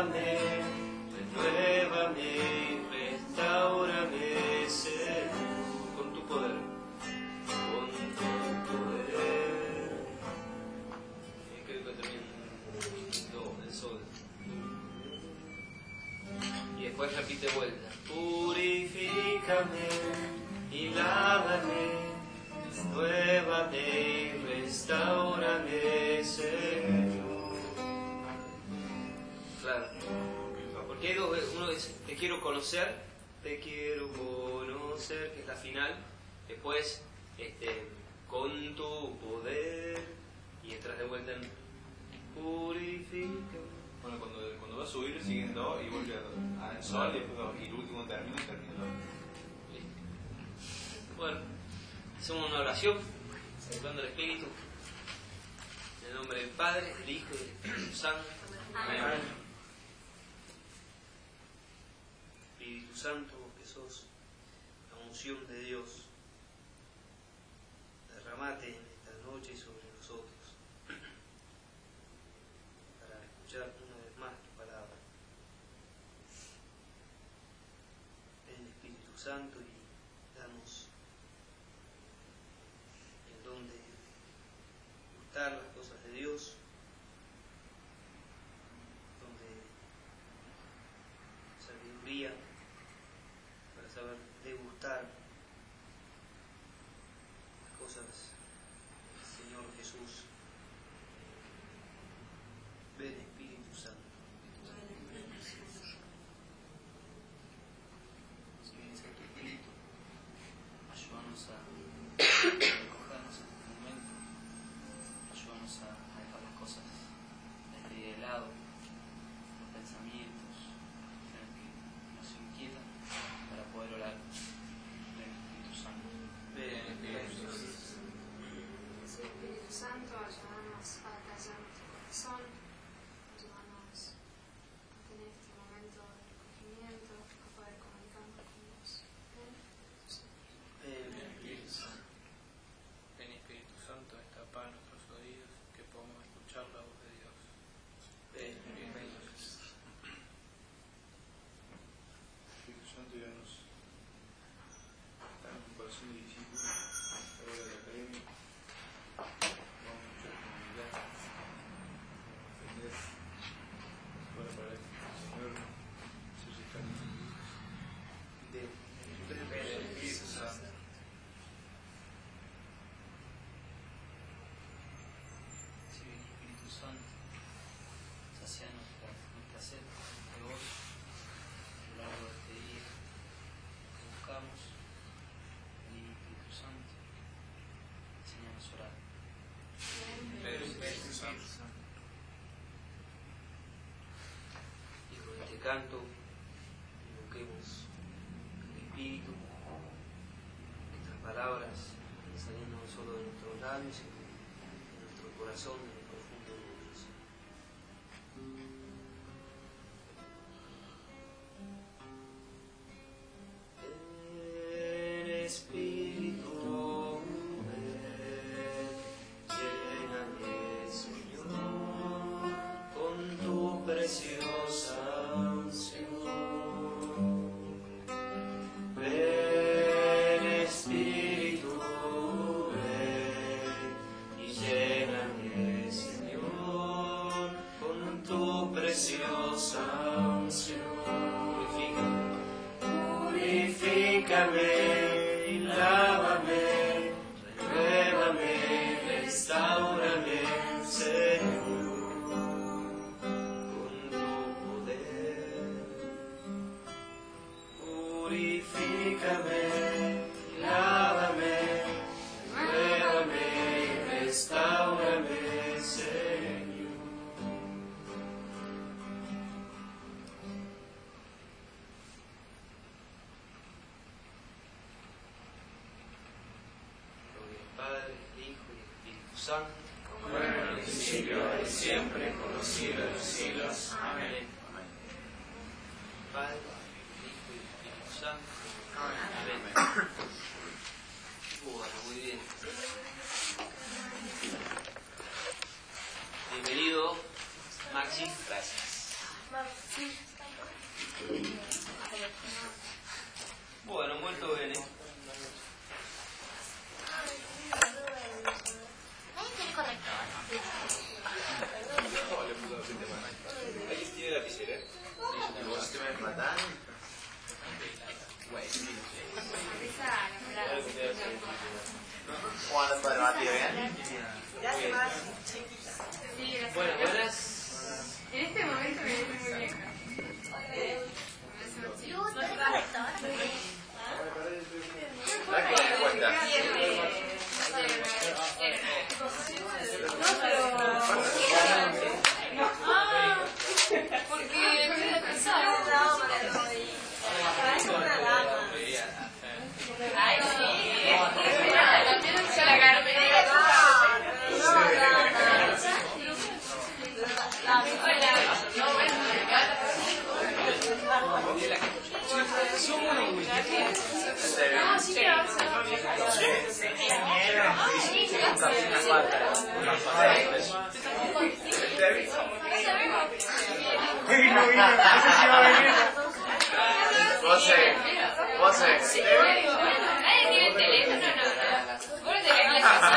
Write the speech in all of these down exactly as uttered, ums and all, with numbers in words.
lávame, renuévame, restáurame, Señor, con tu poder, con tu poder. Eh, creo que termina el sol. Y después repite vuelta. Purifícame y lávame, renuévame y restáurame, Señor. Claro. Porque uno dice, te quiero conocer, te quiero conocer, que es la final. Después, este, con tu poder. Y entras de vuelta en purifícame. Bueno, cuando, cuando va a subir sigue en do y vuelve a, a en sol y después va, y el último término y termina en do. Listo. Bueno, hacemos una oración, saludando al Espíritu. En el nombre del Padre, del Hijo y del Espíritu Santo. Amén. Amén. Espíritu Santo, vos que sos la unción de Dios, derramate en esta noche sobre nosotros para escuchar una vez más tu palabra. Ven, Espíritu Santo, y danos el don de gustar las cosas de Dios, donde sabiduría para saber degustar las cosas del Señor Jesús. Ven, Espíritu Santo. Si vienes a tu Espíritu, ayúdanos a recogernos en este momento, ayúdanos a dejar las cosas desde de lado, los pensamientos que nos inquietan, para poder orar. Ven, Espíritu Santo. Ven, Espíritu Santo. Espíritu Santo, ayúdanos a callar nuestro corazón, ayúdanos a tener este momento de recogimiento, a poder comunicarnos con vos. Ven, Espíritu Santo. Ven, Espíritu Santo. Ven, Espíritu Santo, destapa nuestros oídos, que podamos escuchar la voz de Dios. Ven, Espíritu Santo. Espíritu Santo, ayúdanos a estar en un corazón de discípulo, fuera de la academia. Vamos a escuchar con humildad, aprender, para para el Señor, ser cercanos. Ven, Espíritu Santo. Sí, ven, Espíritu Santo, sacia nuestra, nuestra sed de vos a lo largo de este día que buscamos. Ven, Espíritu Santo, enséñanos a orar. Ven, Espíritu Santo. Y con este canto invoquemos el Espíritu, nuestras palabras saliendo no solo de nuestros labios, sino de nuestro corazón, de lo profundo de nosotros. Ven, Espíritu, ven, lléname, Señor, con tu preciosa unción. Ven, Espíritu, ven, y lléname, Señor, con tu preciosa unción. Purifícame y lávame, renuévame, restáurame, Señor, con tu poder. Purifícame y lávame, renuévame y restáurame, Señor. Padre, el Hijo y el Espíritu Santo, Como era en el principio, ahora y siempre, por los siglos de los siglos. Amén. Padre, el Hijo y el Espíritu Santo. Amén. Bueno, muy bien. Bienvenido, Maxi. Gracias. Bueno, molto bene. Ahí tiene la lapicera. ¿Vos te me matan? ¿Cómo andas, padre Matías? ¿Bien? Bueno, buenas. En este momento me veo muy vieja. ¿Qué cuenta? Porque me pensaba. Ay, sí. La piel se la carpeta. José, José. Nadie tiene el teléfono, no. Vos te querés pasar.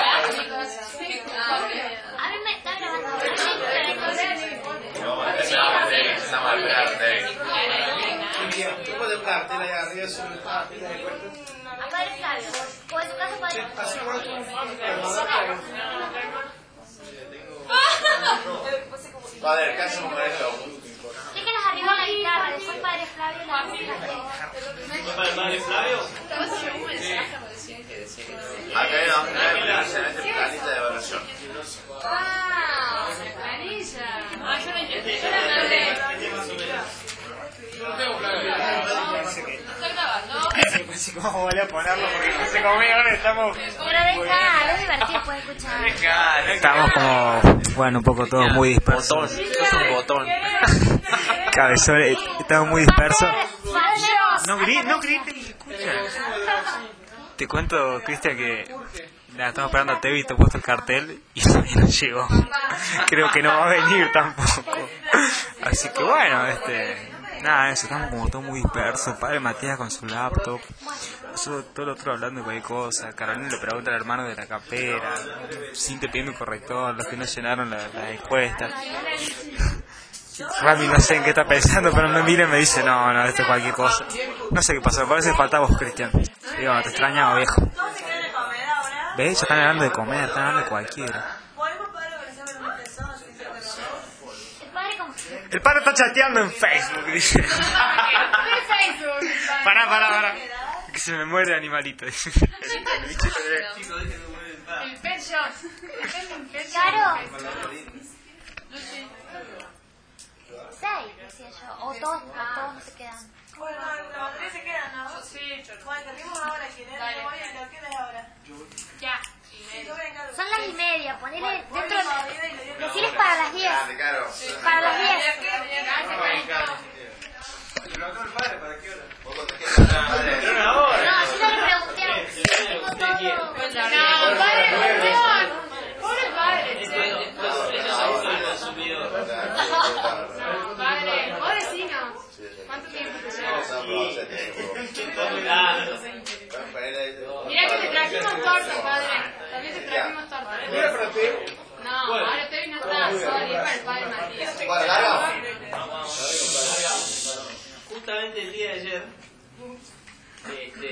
A mí me está grabando. No, estamos a esperar, David. Tú puedes buscar tela allá arriba, sobre la tela de cuerpo. Acá eres Flavio. Por su casa puede. Así por otro. Padre, ¿qué hacemos con esto? Déjenos arriba la guitarra, después Padre Flavio la música. ¿Para el padre Flavio? Acá hay una planilla, en este planilla de evaluación. Ah, la planilla. Ah, yo no Este yo la mandé. Está grabando. No sé cómo voy a ponerlo porque no sé cómo ahora estamos. Pero deja, es divertido, puedes escuchar. Estamos como, bueno, un poco todos muy dispersos. Es un botón. Cabezones, estamos muy dispersos. No grites, no grites, escucha. Te cuento, Cristian, que la estamos esperando a Tevi, te he puesto el cartel y todavía no llegó. Creo que no va a venir tampoco. Así que bueno, este... Nada, eso, estamos como todos muy dispersos. Padre Matías con su laptop. Nosotros todo el otro hablando de cualquier cosa. Carolina le pregunta al hermano de la capera. Cintia pidiendo un corrector. Los que no llenaron la, la encuesta. Rami no sé en qué está pensando, pero me mira y me dice, no, no, esto es cualquier cosa. No sé qué pasó, parece que falta vos, Cristian. Digo, te extrañaba, viejo. ¿Ves? Ya están hablando de comer, están hablando de cualquiera. El padre está chateando en Facebook, dice. Pará, pará, pará. Que se me muere el animalito, dice. El pet shop. Claro. Seis, decía yo. O todos, o todos no se quedan. Bueno, los tres se quedan, ¿no? Sí, yo. Bueno, salimos ahora, ¿quién es? Dale. Yo voy a lo que es ahora. Ya. Yo me encargo. Son las y media, ponele Voy dentro. a la vida y le digo, Deciles para las diez. Grande, Caro. Para las diez. ¿Pero acá el padre para qué hora? ¿Vos cuánto quieres hablar, padre? No, yo ya le pregunté. Tengo todo. No, padre, perdón. Pobre padre. Padre, vos decinos. ¿Cuánto tiempo te lleva? Mirá que te trajimos torta, padre. También te trajimos torta. Mira para ti. No, ahora Tevi no está, sorry, es para el padre Matías. Bueno, Caro. Justamente el día de ayer, este,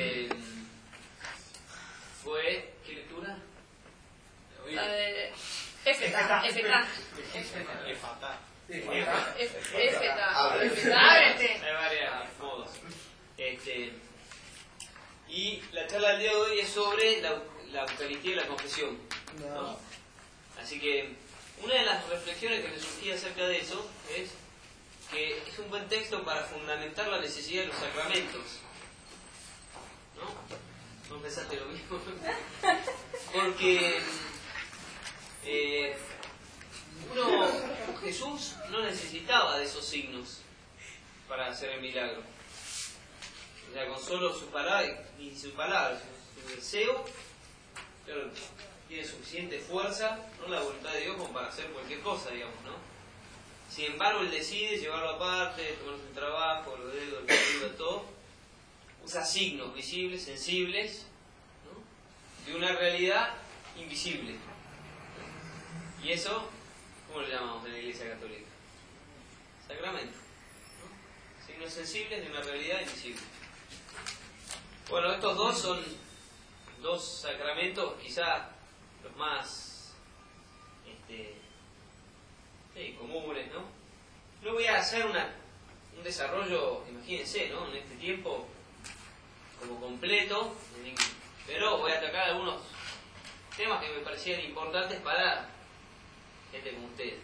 fue, ¿qué lectura? La de F K, F K. F K. Ábrete. Hay varios modos. Este, y la charla del día de hoy es sobre la, la Eucaristía y la confesión, ¿no? Así que una de las reflexiones que me surgía acerca de eso es que es un buen texto para fundamentar la necesidad de los sacramentos, ¿no? ¿No pensaste lo mismo? Porque eh, uno, Jesús no necesitaba de esos signos para hacer el milagro. O sea, con solo su palabra, y su palabra, su, su deseo, claro, tiene suficiente fuerza, no la voluntad de Dios como para hacer cualquier cosa, digamos, ¿no? Sin embargo, él decide llevarlo aparte, tomarse el trabajo, los dedos, el cabello, todo. Usa signos visibles, sensibles, ¿no?, de una realidad invisible. Y eso, ¿cómo lo llamamos en la Iglesia Católica? Sacramento, ¿no? Signos sensibles de una realidad invisible. Bueno, estos dos son dos sacramentos, quizá los más este, sí, comunes, ¿no? No voy a hacer una, un desarrollo, imagínense, ¿no?, en este tiempo como completo, pero voy a atacar algunos temas que me parecían importantes para gente como ustedes,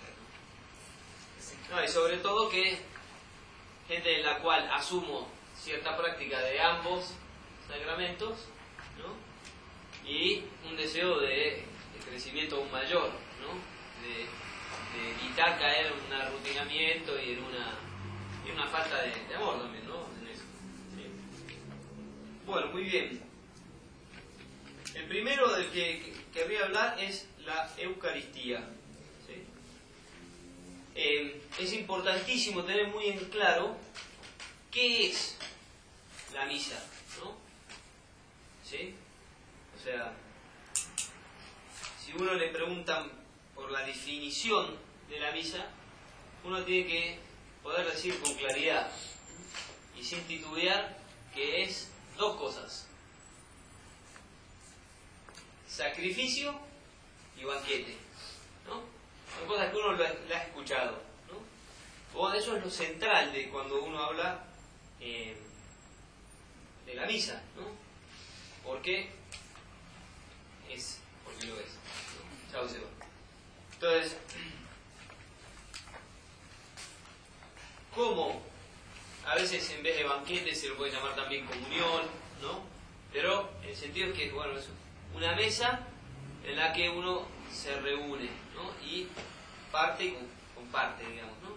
¿no? Y sobre todo que gente en la cual asumo cierta práctica de ambos sacramentos, ¿no?, y un deseo de, de crecimiento aún mayor, ¿no?, de, de evitar caer en un arrutinamiento y en una, en una falta de, de amor también, ¿no?, en eso, ¿sí? Bueno, muy bien. El primero del que querría hablar es la Eucaristía, ¿sí? Eh, es importantísimo tener muy en claro qué es la misa, ¿no? ¿Sí? O sea, si uno le preguntan por la definición de la misa, uno tiene que poder decir con claridad y sin titubear que es dos cosas: sacrificio y banquete, ¿no? Son cosas que uno la ha escuchado, ¿no? O eso es lo central de cuando uno habla eh, de la misa, ¿no? Porque es, porque lo es, ¿no? Chao, se va. Entonces, ¿cómo? A veces en vez de banquete se lo puede llamar también comunión, ¿no? Pero el sentido es que, bueno, es una mesa en la que uno se reúne, ¿no?, y parte y comparte, digamos, ¿no?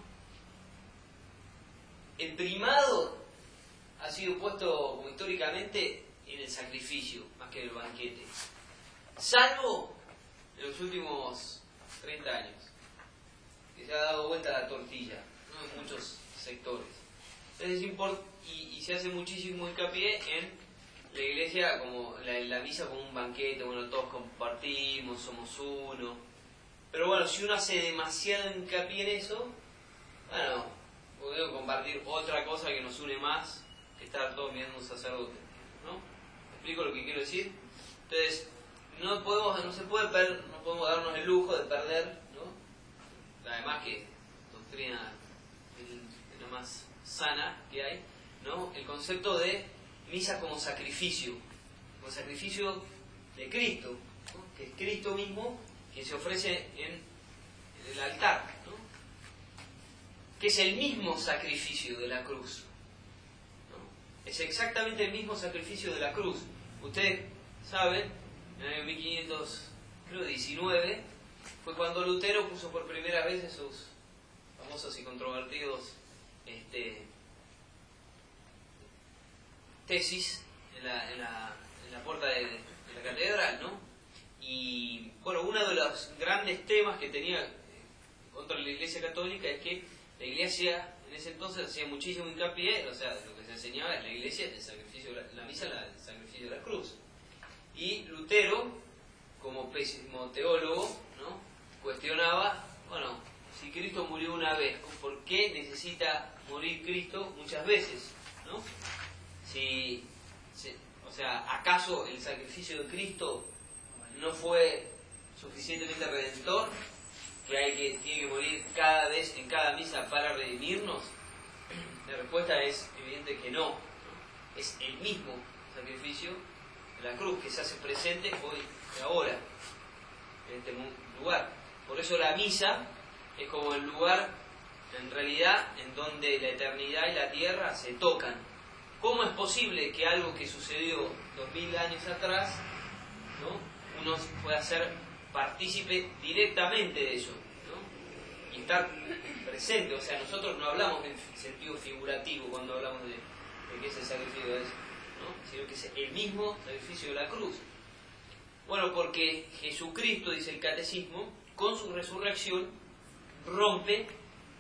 El primado ha sido puesto como históricamente en el sacrificio más que en el banquete, salvo en los últimos treinta años, que se ha dado vuelta la tortilla, ¿no?, en muchos sectores. Entonces, y, y se hace muchísimo hincapié en la iglesia, como la, la misa como un banquete, bueno, todos compartimos, somos uno. Pero bueno, si uno hace demasiado hincapié en eso, bueno, podemos compartir otra cosa que nos une más que estar todos mirando un sacerdote, ¿no? ¿Me explico lo que quiero decir? Entonces, no podemos, no se puede per, no podemos darnos el lujo de perder, ¿no?, además que doctrina es lo más sana que hay, ¿no?, el concepto de misa como sacrificio, como sacrificio de Cristo, ¿no?, que es Cristo mismo que se ofrece en, en el altar, ¿no?, que es el mismo sacrificio de la cruz, ¿no?, es exactamente el mismo sacrificio de la cruz. Ustedes saben, en el año mil quinientos diecinueve fue cuando Lutero puso por primera vez esos famosos y controvertidos este, tesis en la, en la, en la puerta de, de la catedral, ¿no? Y bueno, uno de los grandes temas que tenía contra la Iglesia Católica es que la Iglesia en ese entonces hacía muchísimo hincapié, o sea, lo que se enseñaba es la Iglesia, el sacrificio, la, la misa, la, el sacrificio de la cruz. Y Lutero, como pésimo teólogo, ¿no?, cuestionaba, bueno, si Cristo murió una vez, ¿por qué necesita morir Cristo muchas veces, ¿no? Si, si, o sea, ¿acaso el sacrificio de Cristo no fue suficientemente redentor, que hay que tiene que morir cada vez en cada misa para redimirnos? La respuesta es evidente que no, ¿no? Es el mismo sacrificio de la cruz que se hace presente hoy y ahora en este lugar. Por eso la misa es como el lugar en realidad en donde la eternidad y la tierra se tocan. ¿Cómo es posible que algo que sucedió dos mil años atrás, ¿no?, uno pueda ser partícipe directamente de eso, ¿no?, y estar presente? O sea, nosotros no hablamos en sentido figurativo cuando hablamos de, de qué es el sacrificio de eso, ¿no?, sino que es el mismo sacrificio de la cruz. Bueno, porque Jesucristo, dice el catecismo, con su resurrección rompe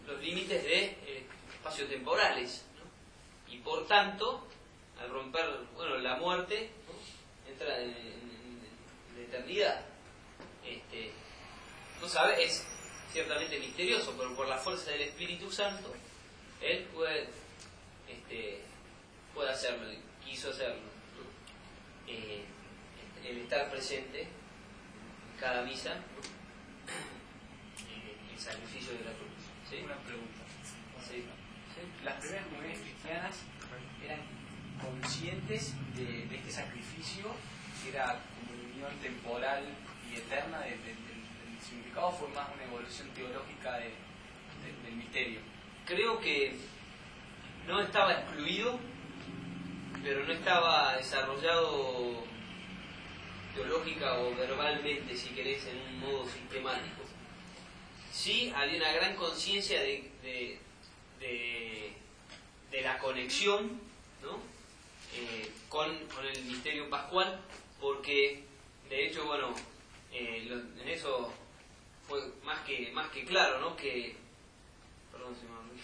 los límites de eh, espacio-temporales, ¿no? Y por tanto, al romper, bueno, la muerte, ¿no? entra en, en, en la eternidad. Este, no sabe, es ciertamente misterioso, pero por la fuerza del Espíritu Santo, él puede, este, puede hacerlo, quiso hacerlo, ¿no? eh, el estar presente en cada misa, ¿no? eh, el sacrificio de la cruz. ¿Sí? Una pregunta. Sí. ¿Sí? Las primeras comunidades cristianas eran conscientes de, de este sacrificio, que era comunión temporal y eterna, de, de, de, del significado, fue más una evolución teológica de, de, del misterio. Creo que no estaba excluido, pero no estaba desarrollado teológica o verbalmente, si querés, en un modo sistemático. Sí había una gran conciencia de, de, de, de la conexión, ¿no? eh, con, con el misterio pascual, porque de hecho, bueno, eh, lo, en eso fue más que, más que claro, ¿no? Que, perdón, se me olvidó.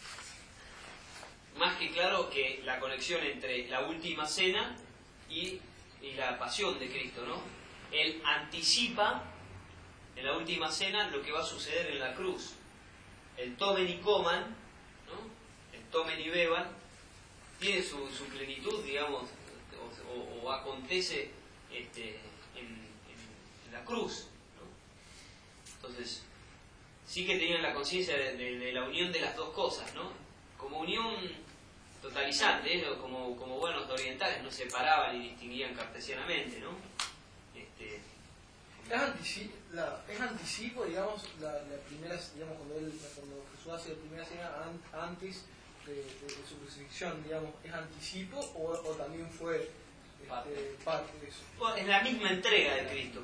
Más que claro que la conexión entre la última cena y, y la pasión de Cristo, ¿no? Él anticipa en la última cena lo que va a suceder en la cruz. El tomen y coman, ¿no? El tomen y beban, tiene su, su plenitud, digamos, o, o, o acontece este, en, en, en la cruz, ¿no? Entonces, sí que tenían la conciencia de, de, de la unión de las dos cosas, ¿no? Como unión totalizante, ¿eh? como, como buenos orientales, no separaban y distinguían cartesianamente, ¿no? Este, Es, anticipo, la, es anticipo, digamos, la, la primera, digamos, cuando, él, cuando Jesús hace la primera cena an, antes de, de, de su crucifixión, digamos, ¿es anticipo o, o también fue este, parte. parte de eso? Bueno, es la misma entrega de Cristo,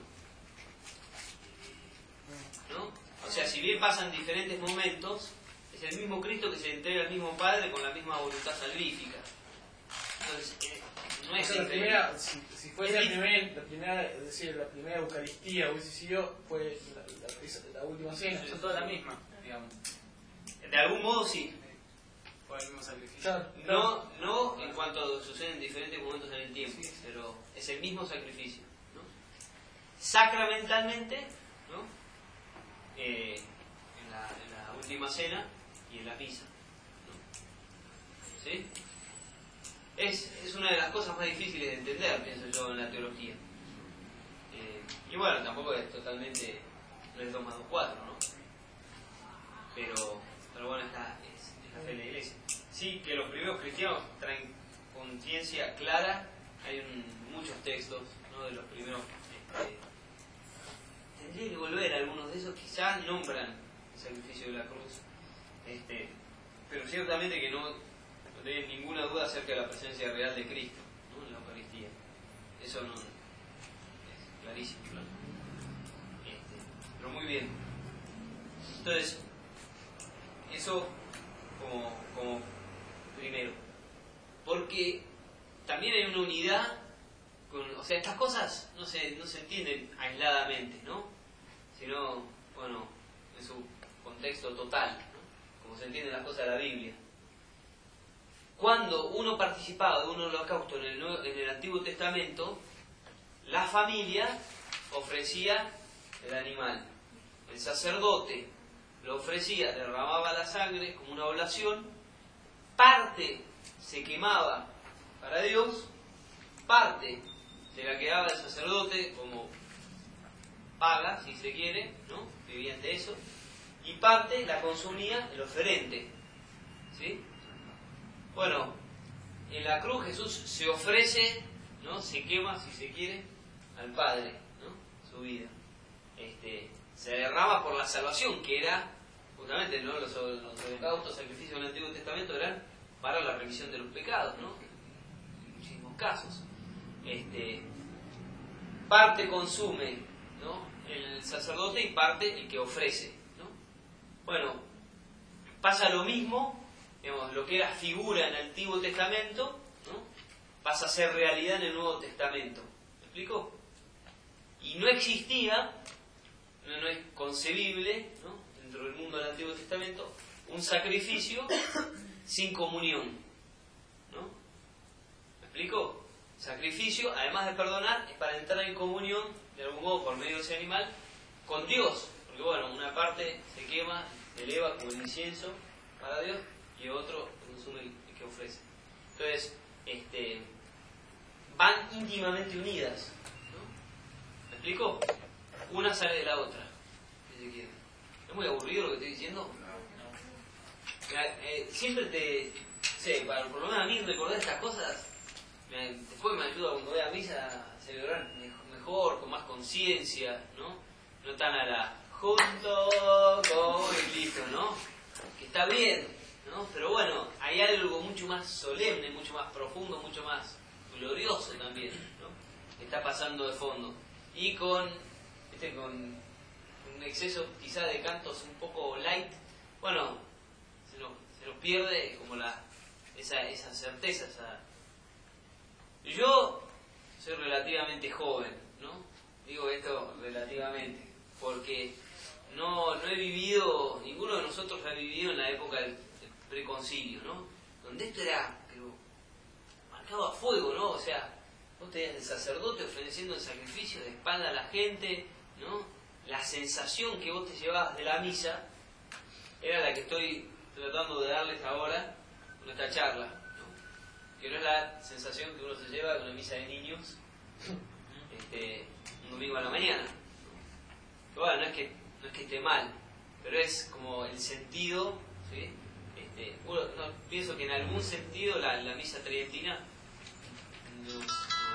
¿no? O sea, si bien pasan diferentes momentos, es el mismo Cristo que se entrega al mismo Padre con la misma voluntad salvífica. Entonces, eh, no es o sea, la increíble. primera, si, si fuese la primera, la primera, es decir, la primera Eucaristía hubiese sido, fue la, la, la última cena. Son todas la misma, digamos. De algún modo sí. Fue el mismo sacrificio. Claro, No, no en cuanto sucede en diferentes momentos en el tiempo, pero es el mismo sacrificio, ¿no? Sacramentalmente, ¿no? Eh, en, la, en la última cena y en la misa, ¿no? ¿Sí? Es, es una de las cosas más difíciles de entender, pienso yo, en la teología. Eh, y bueno, tampoco es totalmente, no es dos más dos, cuatro, ¿no? Pero, pero bueno, es la, es, es la fe de la Iglesia. Sí, que los primeros cristianos traen conciencia clara, hay un, muchos textos, ¿no? De los primeros. Este, tendría que volver a algunos de esos, quizás nombran el sacrificio de la cruz, este, pero ciertamente que no, no tienen ninguna duda acerca de la presencia real de Cristo, ¿no? En la Eucaristía. Eso no es clarísimo, ¿no? Este, pero muy bien. Entonces, eso como, como primero. Porque también hay una unidad, con, o sea, estas cosas no se, no se entienden aisladamente, ¿no? Sino, bueno, en su contexto total, ¿no? Como se entienden las cosas de la Biblia. Cuando uno participaba de un holocausto en el, Nuevo, en el Antiguo Testamento, la familia ofrecía el animal. El sacerdote lo ofrecía, derramaba la sangre como una oblación, parte se quemaba para Dios, parte se la quedaba el sacerdote como paga, si se quiere, ¿no? Vivía de eso, y parte la consumía el oferente, ¿sí? Bueno, en la cruz Jesús se ofrece, ¿no? Se quema, si se quiere, al Padre, ¿no? Su vida. Este, se derrama por la salvación, que era, justamente, ¿no? Los, los holocaustos, sacrificios del Antiguo Testamento eran para la remisión de los pecados, ¿no? En muchísimos casos. Este, parte consume, ¿no? El sacerdote y parte el que ofrece, ¿no? Bueno, pasa lo mismo, digamos, lo que era figura en el Antiguo Testamento, ¿no? Pasa a ser realidad en el Nuevo Testamento. ¿Me explico? Y no existía, no, no es concebible, ¿no? Dentro del mundo del Antiguo Testamento, un sacrificio sin comunión, ¿no? ¿Me explico? Sacrificio, además de perdonar, es para entrar en comunión, de algún modo, por medio de ese animal, con Dios. Porque bueno, una parte se quema, se eleva como el incienso para Dios, y otro consume el que ofrece. Entonces, este, van íntimamente unidas, ¿no? ¿Me explico? Una sale de la otra. ¿Es muy aburrido lo que estoy diciendo? Mira, eh, siempre te... sé, para, por lo menos a mí recordar estas cosas, me, después me ayuda cuando voy a misa a celebrar mejor, con más conciencia, ¿no? No tan a la junto con y listo, ¿no? Que está bien, ¿no? Pero bueno, hay algo mucho más solemne, mucho más profundo, mucho más glorioso también, ¿no? Que está pasando de fondo. Y con, este, con un exceso quizá de cantos un poco light, bueno, se nos, se nos pierde como la esa, esa certeza. Esa... Yo soy relativamente joven, ¿no? Digo esto relativamente, porque no, no he vivido, ninguno de nosotros ha vivido en la época del, del preconcilio, ¿no? Donde esto era, pero, marcado a fuego, ¿no? O sea, vos tenías el sacerdote ofreciendo el sacrificio de espalda a la gente, ¿no? La sensación que vos te llevabas de la misa era la que estoy tratando de darles ahora en esta charla, ¿no? Que no es la sensación que uno se lleva de una misa de niños este, un domingo a la mañana, ¿no? Pero bueno, no es que no es que esté mal, pero es como el sentido, ¿sí? Este, bueno, no, pienso que en algún sentido la, la misa tridentina nos, nos,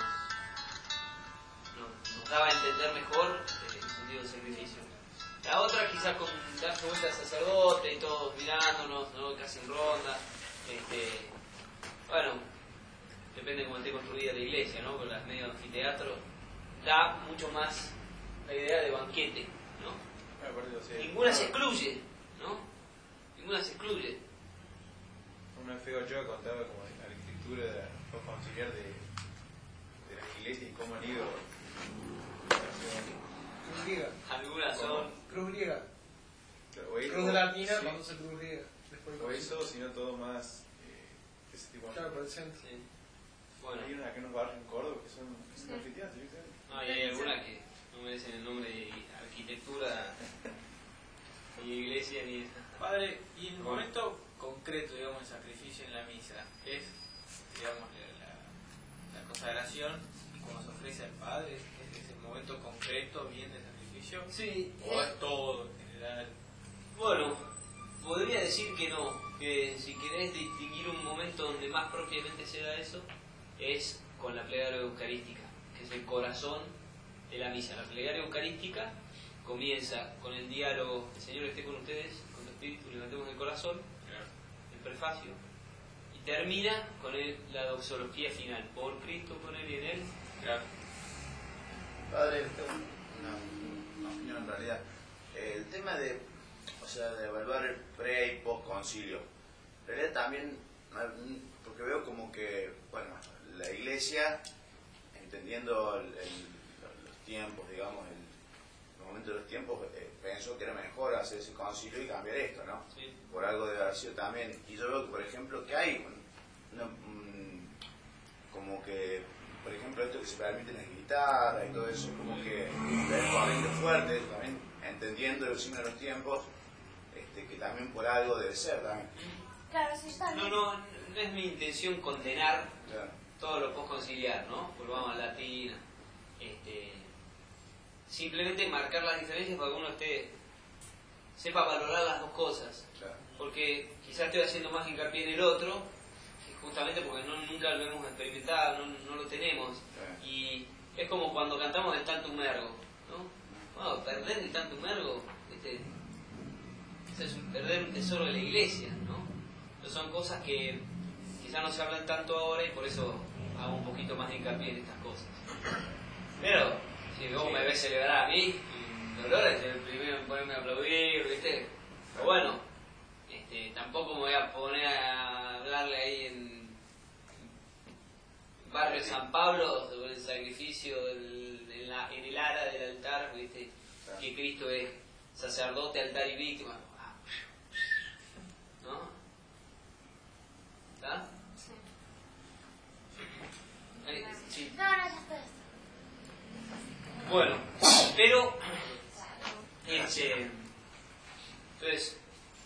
nos, nos daba a entender mejor eh, el sentido del sacrificio. La otra quizás con darse vuelta al sacerdote y todos mirándonos, ¿no? Casi en ronda. Este, bueno, depende de cómo esté construida la iglesia, ¿no? Con las medio anfiteatro da mucho más la idea de banquete, ¿no? Ninguna se excluye, ¿no? Ninguna se excluye. Una vez yo contaba como la escritura de la conciliar de, de las iglesias y cómo han ido. Cruz griega. Algunas son. Cruz griega. Cruz Cruz latina, sí. Vamos a cruz griega. Después o eso, sino todo más. Eh, ese tipo de. Claro, por el centro. Sí. Bueno. Hay unas que nos barrios en Córdoba que son, que son anfiteatros, ¿sí? No, y hay algunas que no merecen el nombre de arquitectura ni iglesia ni esa. Padre, y en el momento concreto, digamos, el sacrificio en la misa, es, digamos, la, la, la consagración y cuando se ofrece al Padre, ¿es, es el momento concreto bien de sacrificio? Sí. ¿O es todo en general? Bueno, podría decir que no, que si querés distinguir un momento donde más propiamente se da eso, es con la plegaria eucarística, que es el corazón de la misa. La plegaria eucarística comienza con el diálogo, el Señor esté con ustedes, con tu espíritu, levantemos el corazón, claro. El prefacio, y termina con el, la doxología final, por Cristo, con Él y en Él. Claro. Padre, una, una opinión en realidad. El tema de, o sea, de evaluar el pre y post concilio, en realidad también, porque veo como que, bueno, la Iglesia, entendiendo el, el, los tiempos, digamos, el, el momento de los tiempos, eh, pensó que era mejor hacer ese concilio y cambiar esto, ¿no? Sí. Por algo de haber sido también. Y yo veo que, por ejemplo, que hay un, una, un, como que, por ejemplo, esto que se permiten las guitarras y todo eso, como que es corriente fuerte, también entendiendo el signo de los tiempos, este, que también por algo debe ser también. Claro, sí está bien. No, no, no es mi intención condenar Claro. todo lo postconciliar, ¿no? Volvamos a latina. Este, simplemente marcar las diferencias para que uno esté, sepa valorar las dos cosas. Claro. Porque quizás estoy haciendo más hincapié en el otro, justamente porque no, nunca lo hemos experimentado, no, no lo tenemos. Claro. Y es como cuando cantamos el Tantum Ergo, ¿no? Bueno, perder el Tantum Ergo, ¿viste? Eso es perder un tesoro de la iglesia, ¿no? Entonces son cosas que quizás no se hablan tanto ahora y por eso hago un poquito más de hincapié en estas cosas. Pero, si vos me ves celebrar a mí, Dolores es el primero en ponerme a aplaudir, ¿viste? Pero bueno, este, tampoco me voy a poner a hablarle ahí en Barrio San Pablo sobre el sacrificio del, en, la, en el ara del altar, ¿viste? Que Cristo es sacerdote, altar y víctima. Bueno, pero, este, entonces,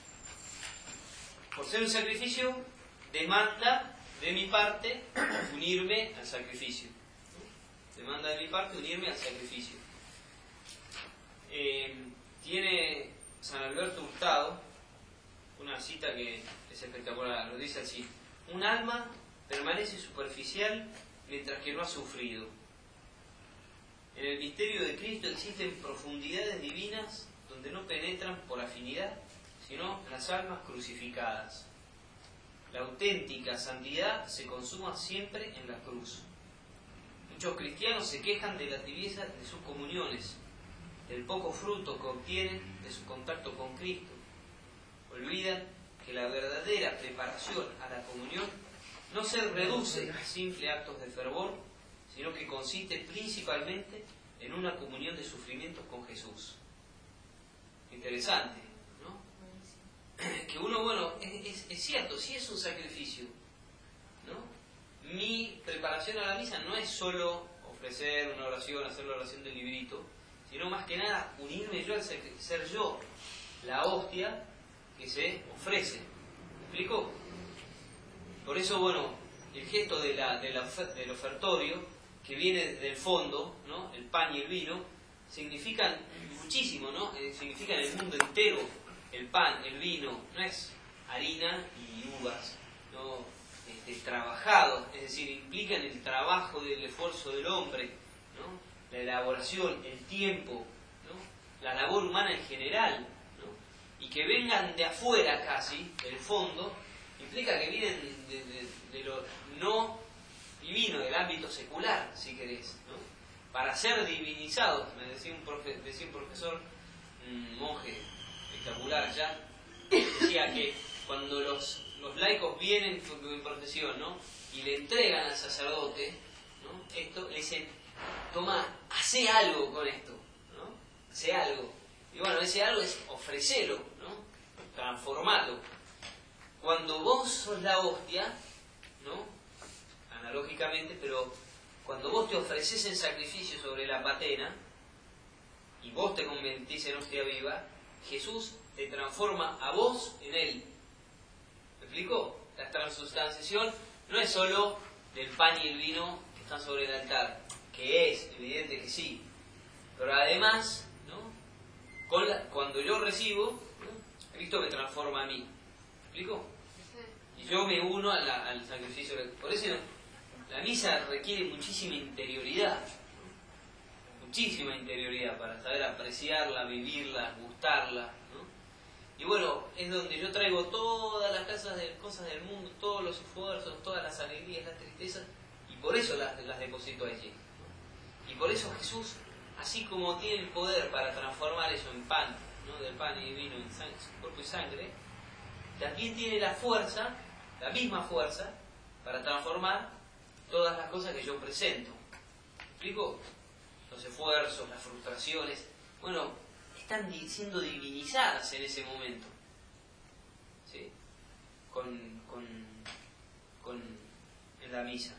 por ser un sacrificio, demanda de mi parte unirme al sacrificio. Demanda de mi parte unirme al sacrificio. Eh, tiene San Alberto Hurtado una cita que es espectacular, lo dice así: un alma permanece superficial mientras que no ha sufrido. En el misterio de Cristo existen profundidades divinas donde no penetran por afinidad, sino las almas crucificadas. La auténtica santidad se consuma siempre en la cruz. Muchos cristianos se quejan de la tibieza de sus comuniones, del poco fruto que obtienen de su contacto con Cristo. Olvidan que la verdadera preparación a la comunión no se reduce a simples actos de fervor, sino que consiste principalmente en una comunión de sufrimientos con Jesús. Interesante, ¿no? Que uno, bueno, es, es, es cierto, sí es un sacrificio, ¿no? Mi preparación a la misa no es solo ofrecer una oración, hacer la oración del librito, sino más que nada unirme yo al ser yo la hostia que se ofrece. ¿Me explico? Por eso, bueno, el gesto de la, de la, del ofertorio, que viene del fondo, ¿no? El pan y el vino, significan muchísimo, ¿no? Eh, significan el mundo entero. El pan, el vino, no es harina y uvas, ¿no? Este, trabajado, es decir, implican el trabajo del esfuerzo del hombre, ¿no? La elaboración, el tiempo, ¿no? La labor humana en general, ¿no? Y que vengan de afuera casi, del fondo, implica que vienen de, de, de lo no divino, del ámbito secular, si querés, ¿no? Para ser divinizados. Me decía un, profe, decía un profesor, un monje espectacular ya, decía que cuando los, los laicos vienen en procesión, ¿no? Y le entregan al sacerdote, ¿no? Esto, le dicen: toma, hace algo con esto, ¿no? Hace algo. Y bueno, ese algo es ofrecelo, ¿no? Transformarlo. Cuando vos sos la hostia, ¿no? Analógicamente, pero cuando vos te ofreces en sacrificio sobre la patena y vos te convertís en hostia viva, Jesús te transforma a vos en Él. ¿Me explico? La transubstanciación no es solo del pan y el vino que están sobre el altar, que es evidente que sí, pero además, ¿no? Con la, cuando yo recibo, ¿no? Cristo me transforma a mí. ¿Me explico? Y yo me uno a la, al sacrificio. Por eso la misa requiere muchísima interioridad, ¿no? Muchísima interioridad para saber apreciarla, vivirla, gustarla, ¿no? Y bueno, es donde yo traigo todas las cosas, de, cosas del mundo, todos los esfuerzos, todas las alegrías, las tristezas, y por eso las, las deposito allí, ¿no? Y por eso Jesús, así como tiene el poder para transformar eso en pan, ¿no? Del pan y vino en sangre, cuerpo y sangre, también tiene la fuerza, la misma fuerza, para transformar todas las cosas que yo presento. ¿Me explico? Los esfuerzos, las frustraciones, bueno, están siendo divinizadas en ese momento, ¿sí? Con, con, con, en la misa.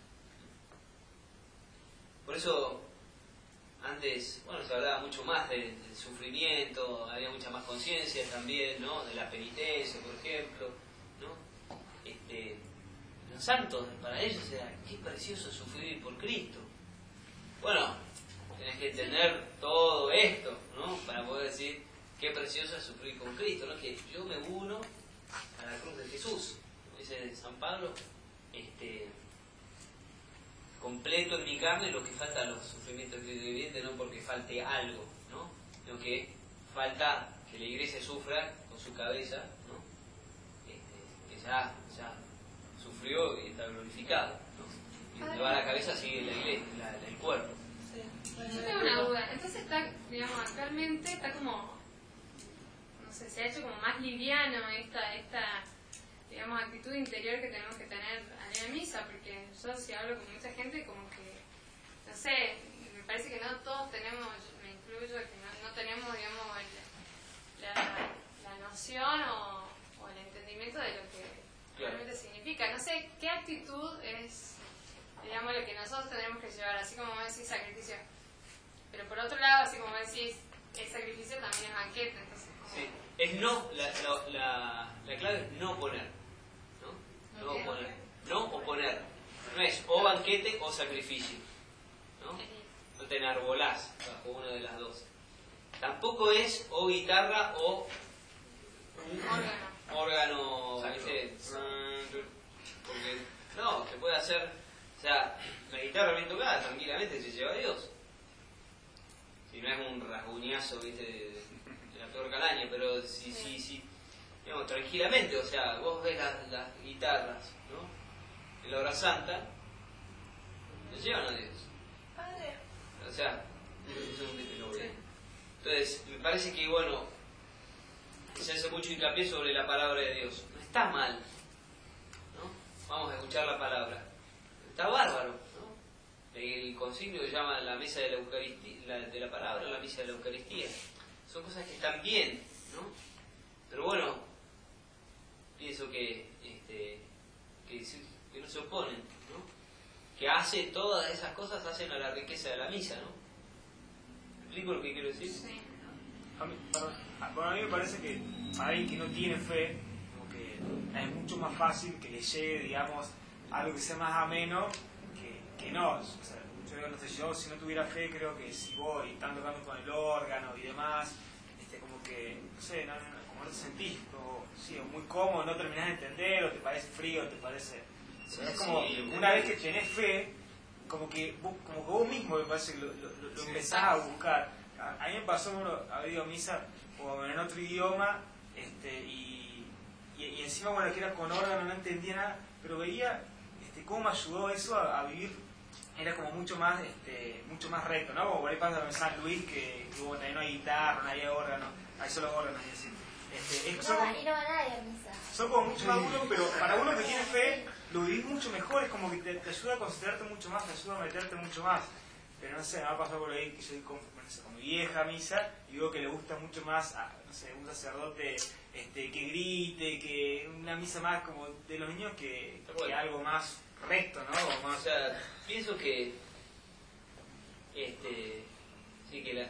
Por eso, antes, bueno, se hablaba mucho más del, del sufrimiento, había mucha más conciencia también, ¿no? De la penitencia, por ejemplo, ¿no? Este, los santos, para ellos era, qué precioso sufrir por Cristo. Bueno, tenés que entender todo esto, ¿no? Para poder decir qué precioso es sufrir con Cristo, ¿no? Que yo me uno a la cruz de Jesús, como dice San Pablo, este, completo en mi carne lo que falta a los sufrimientos de Cristo, evidente, no porque falte algo, ¿no? Sino que falta que la iglesia sufra con su cabeza, ¿no? Este, que ya, ya sufrió y está glorificado, ¿no? Y donde va la cabeza sigue la iglesia, la, la, el cuerpo. Yo tengo una duda. Entonces está, digamos, actualmente está como, no sé, se ha hecho como más liviano esta, esta, digamos, actitud interior que tenemos que tener al ir a misa, porque yo si hablo con mucha gente como que, no sé, me parece que no todos tenemos, me incluyo, que no, no tenemos, digamos, el, la, la noción o, o el entendimiento de lo que Claro. realmente significa. No sé, ¿qué actitud es, digamos, lo que nosotros tenemos que llevar? Así como vos decís, sacrificio. Pero por otro lado, así como decís, el sacrificio también es banquete, entonces como... Sí. Es no, la, la, la, la clave es no oponer. ¿No? No oponer. No oponer. No es o banquete o sacrificio. ¿No? No te enarbolás bajo una de las dos. Tampoco es o guitarra o un órgano, ¿viste? Porque no, se puede hacer, o sea, la guitarra bien tocada tranquilamente se lleva a Dios. Si no es un rasguñazo, ¿viste? De, de la peor calaña, pero si, si, si, digamos, tranquilamente, o sea, vos ves las, las guitarras, ¿no? En la hora santa, se llevan a Dios. O sea, entonces, me parece que, bueno, se hace mucho hincapié sobre la palabra de Dios. No está mal, ¿no? Vamos a escuchar la palabra. Está bárbaro, ¿no? El concilio que llama la mesa de la Eucaristía, la, de la palabra, la misa de la Eucaristía. Son cosas que están bien, ¿no? Pero bueno, pienso que, este, que, que no se oponen, ¿no? Que hace todas esas cosas, hacen a la riqueza de la misa, ¿no? ¿Me explico lo que quiero decir? Sí. A mí, bueno, a mí me parece que a alguien que no tiene fe, como que es mucho más fácil que le llegue, digamos, algo que sea más ameno que, que no. O sea, yo, no sé, yo si no tuviera fe, creo que si voy, están tocando con el órgano y demás, este, como que, no sé, no, no, como no te sentís como, sí, muy cómodo, no terminás de entender, o te parece frío, te parece... Sí, es como, sí, una vez que tenés fe, como que vos, como que vos mismo me parece que lo, lo, lo sí, empezás a buscar. A, a mí me pasó, uno había ido a misa o en otro idioma, este, y, y, y encima, bueno, que era con órgano, no entendía nada, pero veía este, cómo me ayudó eso a, a vivir, era como mucho más este, mucho más recto, ¿no? Como por ahí pasa en San Luis, que, que bueno, ahí no hay guitarra, no hay órgano, hay solo órganos y así. Este, es, son, no, y no va nadie a misa. Son como mucho más duros, pero para uno que tiene fe, lo vivís mucho mejor, es como que te, te ayuda a concentrarte mucho más, te ayuda a meterte mucho más. Pero no sé, me va a pasar por ahí que yo con, no sé, con mi vieja a misa y veo que le gusta mucho más a, no sé, un sacerdote este, que grite, que una misa más como de los niños que, que algo más recto, ¿no? O, más... o sea, pienso que este sí que la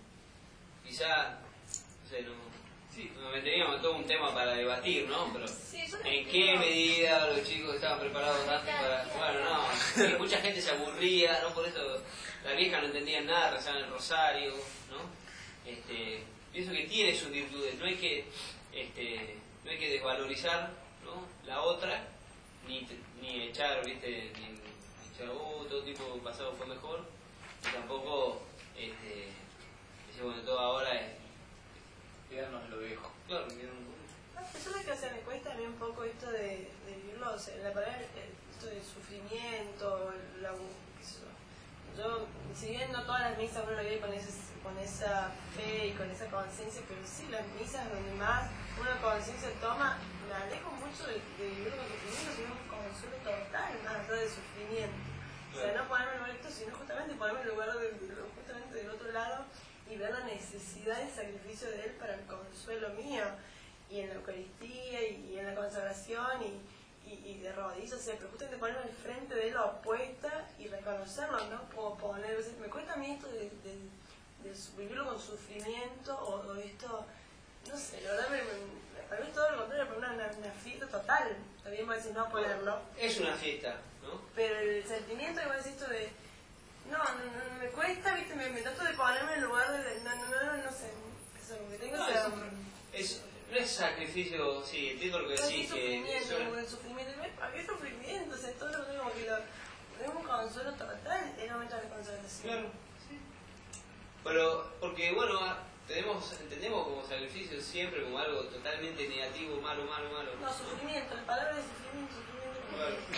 quizá no sé, no, sí, no teníamos todo un tema para debatir, ¿no? Pero sí, ¿en qué medida los chicos estaban preparados antes para...? Bueno, no, sí, mucha gente se aburría, ¿no? Por eso las viejas no entendían nada, rezaban el rosario, ¿no? Este, pienso que tiene sus virtudes, no hay que este, no hay que desvalorizar, ¿no? La otra, ni, ni echar, ¿viste? Ni, ni echar, oh, todo tipo pasado fue mejor, y tampoco este, decir, bueno, todo ahora es... Quedarnos en lo viejo. Claro, quedarnos Eso es que, o sea, me cuesta a mí un poco esto de, de vivirlo, o sea, la palabra, esto del sufrimiento, la, qué sé yo, yo, si bien no todas las misas uno lo vive con, ese, con esa fe y con esa conciencia, pero sí las misas donde más una conciencia toma, me alejo mucho de, de vivir con sufrimiento, sino un consuelo total, más allá del sufrimiento. O sea, no ponerme en esto, sino justamente ponerme en el lugar de, justamente del otro lado y ver la necesidad y sacrificio de él para el consuelo mío. Y en la Eucaristía y, y en la consagración y, y, y de rodillas, o sea, pero justamente ponerme al frente de la opuesta y reconocerlo, ¿no? Puedo poner, o sea, me cuesta a mí esto de, de, de vivirlo con sufrimiento o, o esto, no sé, la verdad me, me, para mí es todo lo contrario, pero una, una, una fiesta total, también me decís no ponerlo. Es una fiesta, ¿no? Pero el sentimiento que me decís esto de, no, no, no, me cuesta, viste, me, me trato de ponerme en lugar de, no, no, no, no, no sé, eso, que tengo no, que ser... Es, no es sacrificio, sí, entiendo lo que decís. No es sufrimiento, que como el sufrimiento, ¿para qué sufrimiento? O sea, todo lo que como que lo... Es un consuelo total en el momento de la consagración. Claro, sí. Pero, porque bueno, tenemos, entendemos como sacrificio siempre como algo totalmente negativo, malo, malo, malo. No, sufrimiento, la palabra de sufrimiento, sufrimiento.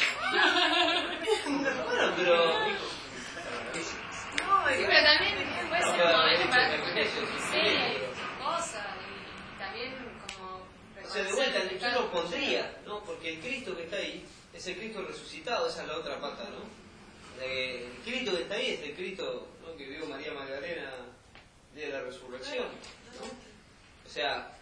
Claro. Bueno, pero... No, sí, pero también puede ser un momento para sí, cosas y también como... O sea, de vuelta, yo lo pondría, ¿no? Porque el Cristo que está ahí es el Cristo resucitado, esa es la otra pata, ¿no? El Cristo que está ahí es el Cristo, ¿no? Que vio María Magdalena de la resurrección, ¿no? O sea,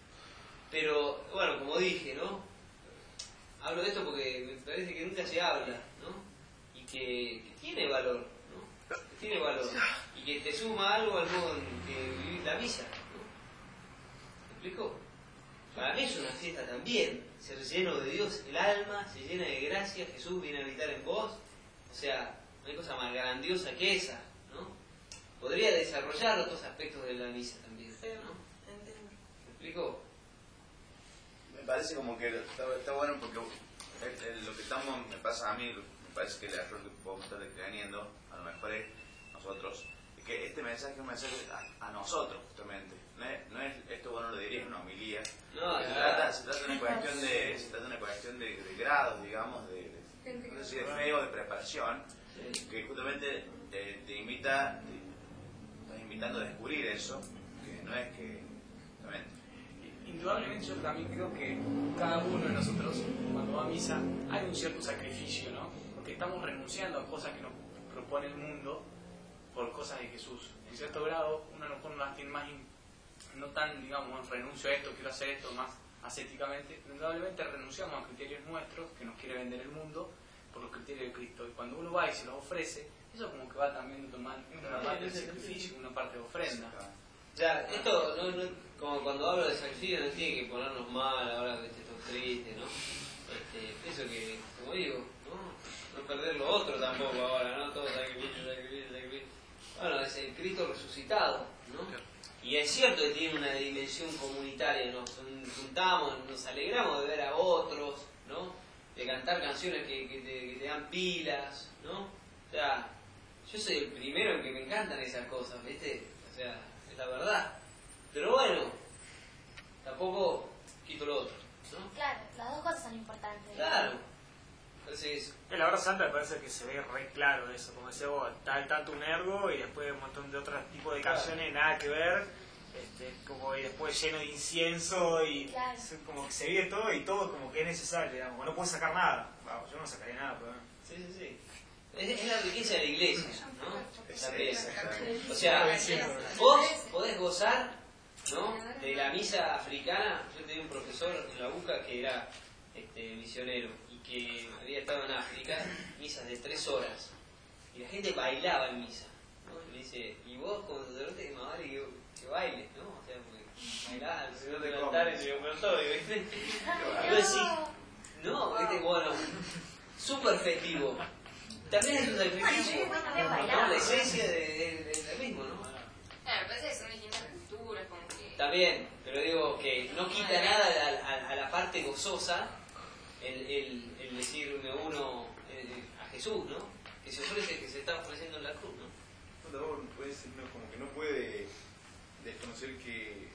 pero, bueno, como dije, ¿no? Hablo de esto porque me parece que nunca se habla, ¿no? Y que, que tiene valor, ¿no? Que tiene valor. Y y que te suma algo al modo en que vivís la misa, ¿no? ¿Me explico? Para mí es una fiesta también, ser lleno de Dios el alma, se llena de gracia, Jesús viene a habitar en vos, o sea, no hay cosa más grandiosa que esa, ¿no? Podría desarrollar otros aspectos de la misa también, ¿no? ¿Me explico? Me parece como que está, está bueno porque eh, lo que estamos, me pasa a mí, me parece que el error que podemos estar teniendo, a lo mejor es nosotros, es que este mensaje es un mensaje a, a nosotros justamente, no es, no es esto bueno lo diría, es una homilía, no, se, trata, se trata de una cuestión de, se trata de una cuestión de, de grados, digamos, de, de, no sé si de fe o de preparación, sí, que justamente te, te invita, te, estás invitando a descubrir eso, que no es que, justamente. Indudablemente yo también creo que cada uno de nosotros, cuando va a misa, hay un cierto sacrificio, ¿no? Porque estamos renunciando a cosas que nos propone el mundo por cosas de Jesús. En cierto grado, uno a lo mejor no las tiene más, in, no tan, digamos, renuncio a esto, quiero hacer esto más ascéticamente, pero indudablemente renunciamos a criterios nuestros que nos quiere vender el mundo por los criterios de Cristo. Y cuando uno va y se los ofrece, eso como que va también tomando una parte del sacrificio, una parte de ofrenda. Ya, esto, no, no, como cuando hablo de sacrificio, no tiene que ponernos mal ahora que esto es triste, ¿no? Este, pienso que, como digo, ¿no? No perder lo otro tampoco ahora, ¿no? Todo sacrificio, sacrificio, sacrificio. Bueno, es el Cristo resucitado, ¿no? Y es cierto que tiene una dimensión comunitaria, nos juntamos, nos alegramos de ver a otros, ¿no? De cantar canciones que, que, te, que te dan pilas, ¿no? O sea, yo soy el primero en que me encantan esas cosas, ¿viste? O sea, es la verdad. Pero bueno, tampoco quito lo otro, ¿no? Claro, las dos cosas son importantes. Claro. Entonces, en la hora santa me parece que se ve re claro eso, como decía vos, está el tanto un ergo y después un montón de otros tipos de canciones, nada que ver, este, como y después lleno de incienso y claro, como que se vive todo y todo como que es necesario, digamos, no puedes sacar nada. Vamos, yo no sacaría nada, pero sí, sí, sí. Es, es la riqueza de la iglesia, ¿no? También. O sea, vos podés gozar, ¿no? De la misa africana. Yo tenía un profesor en la U C A que era este, misionero y que había estado en África, misas de tres horas. Y la gente bailaba en misa, ¿no? Y me dice, y vos como sacerdote que más vale que, que bailes, ¿no? O sea, porque bailás alrededor del altar y se lo ponen todo, ¿viste? Yo decía, no, ¿viste? Bueno, súper festivo. También es un sacrificio, ¿no? La esencia de, de, de lo mismo, ¿no? Claro, me parece que son distintas culturas, como que... También, pero digo que no quita nada a, a, a la parte gozosa el, el, el decir me uno el, a Jesús, ¿no? Que se ofrece, que se está ofreciendo en la cruz, ¿no? No, puede ser, no, como que no puede desconocer que,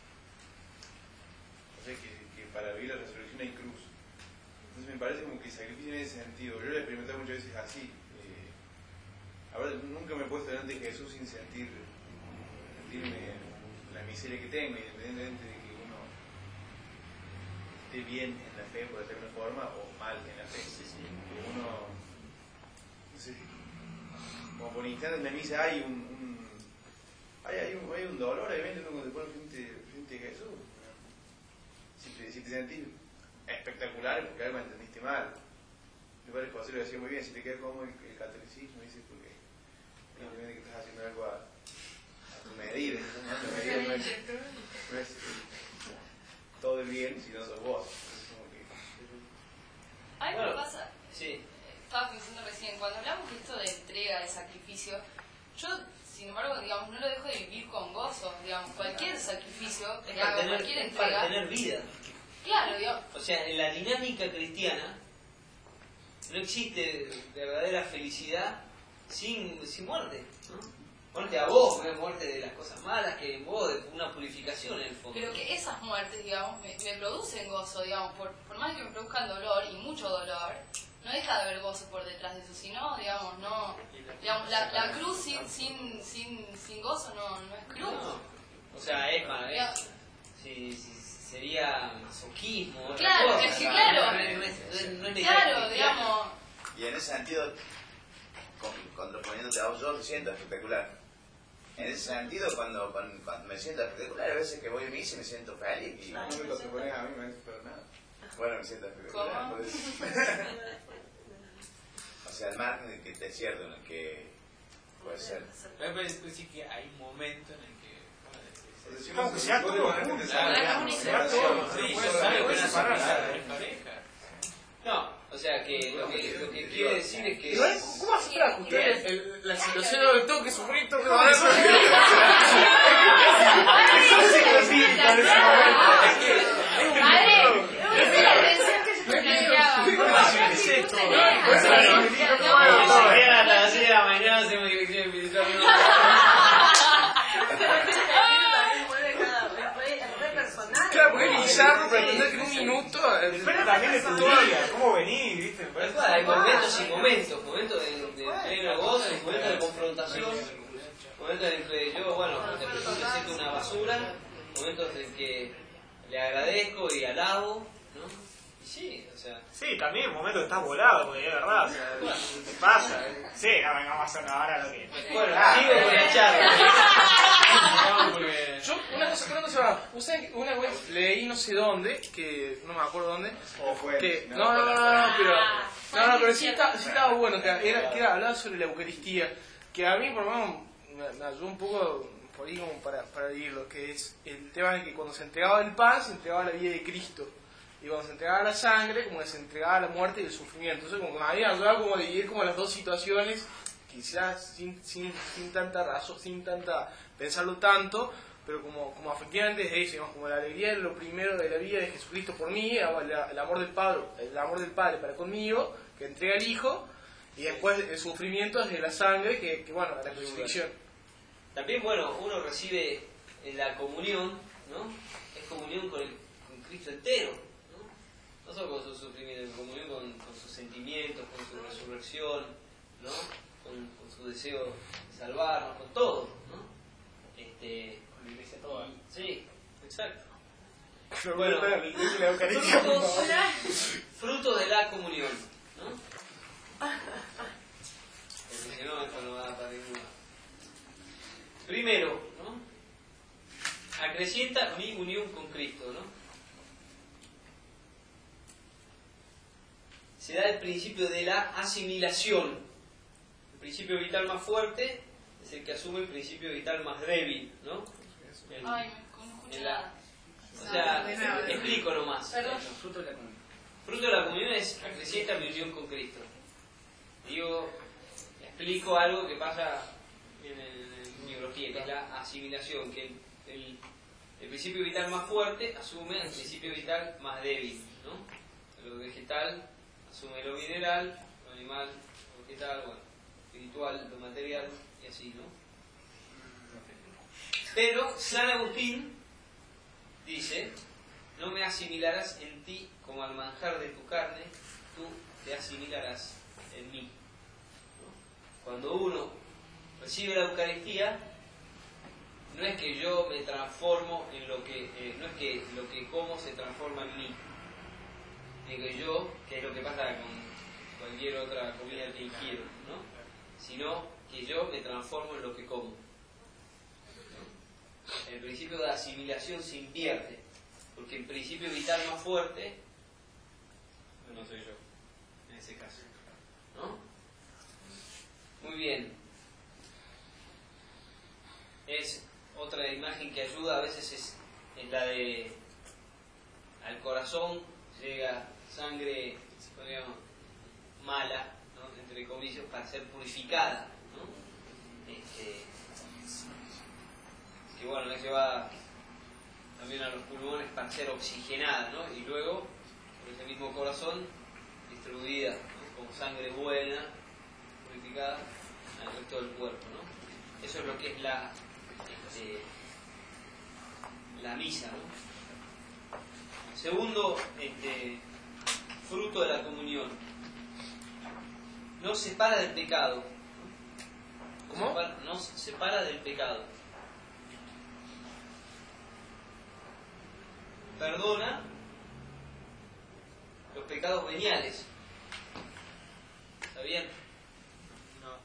o sea, que, que para vivir la resurrección hay cruz. Entonces me parece como que sacrificio en ese sentido. Yo lo he experimentado muchas veces así. Eh, ahora nunca me he puesto delante de Jesús sin sentir, sentirme la miseria que tengo, independientemente de que uno esté bien en la fe, por decirlo de alguna forma, o mal en la fe. Que uno, no sé, como por instante en la misa hay un, un hay, hay, un, hay un dolor, hay veces cuando te pones frente, frente a Jesús. Si te, si te sentís espectacular porque algo entendiste mal. Mi padre José lo decía muy bien, si te queda como el, el catolicismo, dice, porque evidentemente que estás haciendo algo a, a tu medida, ¿no? A tu medida no es, no es todo el bien, sino sos vos. Entonces, como que... A mí me Bueno, pasa, sí. estaba pensando recién, cuando hablamos de esto de entrega, de sacrificio, yo, sin embargo, digamos, no lo dejo de vivir con gozo, digamos, cualquier sacrificio, Es que para hago, tener, cualquier es para entrega, tener vida. claro, digamos, O sea, en la dinámica cristiana no existe verdadera felicidad sin, sin muerte, ¿no? Muerte a vos, no es muerte de las cosas malas, que vos, de una purificación en el fondo. pero que esas muertes, digamos, me, me producen gozo, digamos, por, por más que me produzcan dolor, y mucho dolor, no deja de haber gozo por detrás de eso, sino, digamos, no, digamos, la, la cruz sin, sin, sin, sin gozo no, no es cruz. No. O sea, es maravilloso. Si, si, sería masoquismo, otra Claro, cosa, es que ¿no? claro, no es, no es, no es la idea claro, cristiana. digamos, Y en ese sentido, con, contraponiéndote a vos, yo me siento espectacular. En ese sentido, cuando, cuando, cuando me siento espectacular, a veces que voy a misa y me siento feliz. Y no me contrapones a mí, me dice, pero nada. bueno, me siento espectacular. ¿cómo? Pues, o sea, al margen de que te es cierto, en el que Puede ser. Me parece decir que hay un momento en el que... Como que sea todo junto. No, o sea que lo que, lo que quiere decir es que... Igual, ¿cómo hacer para ustedes el- la situación de tengo que sufrir, tengo que sufrir? Claro, porque es bizarro pretender que en un minuto... Depende también de tu día, cómo venís, ¿viste? Hay momentos y momentos, momentos de, de pleno gozo, momentos de confrontación, momentos en que yo, bueno, de repente siento una basura, momentos en que le agradezco y alabo, ¿no? Y sí, o sea... Sí, también un momento que estás volado, porque es verdad, o sea, te pasa. ¿eh? Sí, no, venga, vamos a hacer una hora lo que... Bueno, sigo con la charla. Yo, una cosa, una cosa, ustedes, una vez leí no sé dónde, que no me acuerdo dónde, O fue. que, no, no, no, no, no, pero, no, no, pero sí estaba, sí estaba bueno, que era, que era hablaba sobre la Eucaristía, que a mí por lo menos me, me ayudó un poco por ahí como para, para vivirlo, que es el tema de que cuando se entregaba el pan, se entregaba la vida de Cristo. Y cuando se entregaba la sangre, como que se entregaba la muerte y el sufrimiento. Entonces, como que me había ayudado como a vivir como las dos situaciones, quizás sin, sin, sin tanta razón, sin tanta pensarlo tanto, pero como, como efectivamente es eso, digamos, como la alegría es lo primero de la vida de Jesucristo por mí, el, el amor del Padre, el amor del Padre para conmigo, que entrega al Hijo, y después el sufrimiento es de la sangre, que, que bueno, la crucifixión. También, bueno, uno recibe en la comunión, ¿no? Es comunión con, el, con Cristo entero, ¿no? No solo con su sufrimiento, es comunión con, con sus sentimientos, con su resurrección, ¿no? Con, con su deseo de salvarnos, con todo, ¿no? Este, Con la iglesia toda. sí, exacto. Bueno, la Eucaristía, por favor. Frutos de la comunión, ¿no? Porque si no, esto no va para ninguna. Primero, ¿no? Acrecienta mi unión con Cristo, ¿no? Se da el principio de la asimilación. El principio vital más fuerte es el que asume el principio vital más débil, ¿no? El, Ay, no escuché en la, nada. o sea, explico nomás. Perdón. Fruto de la comunión. Fruto de la comunión es acrecienta mi unión con Cristo. Digo, explico algo que pasa en, el, en biología, que es la asimilación, que el, el, el principio vital más fuerte asume el principio vital más débil, ¿no? Lo vegetal asume lo mineral, lo animal, lo vegetal, bueno, espiritual, lo material, y así, ¿no? Pero San Agustín dice, no me asimilarás en ti como al manjar de tu carne, tú te asimilarás en mí. ¿No? Cuando uno recibe la Eucaristía, no es que yo me transformo en lo que, eh, no es que lo que como se transforma en mí, ni que yo, que es lo que pasa con cualquier otra comida que ingiero, ¿no? Sino que yo me transformo en lo que como. ¿No? El principio de asimilación se invierte, porque el principio vital más fuerte no soy yo, en ese caso, ¿no? Muy bien. Es otra imagen que ayuda a veces es, es la de al corazón llega sangre, digamos, mala, ¿no? Entre comillas, para ser purificada, ¿no? Este, que bueno, la lleva también a los pulmones para ser oxigenada, ¿no? Y luego, por ese mismo corazón, distribuida, ¿no? Como sangre buena, purificada, al resto del cuerpo, ¿no? Eso es lo que es la, este, la misa, ¿no? Segundo, este, fruto de la comunión. Nos separa del pecado. ¿Cómo? Nos separa del pecado. Perdona los pecados veniales. ¿Está bien? No.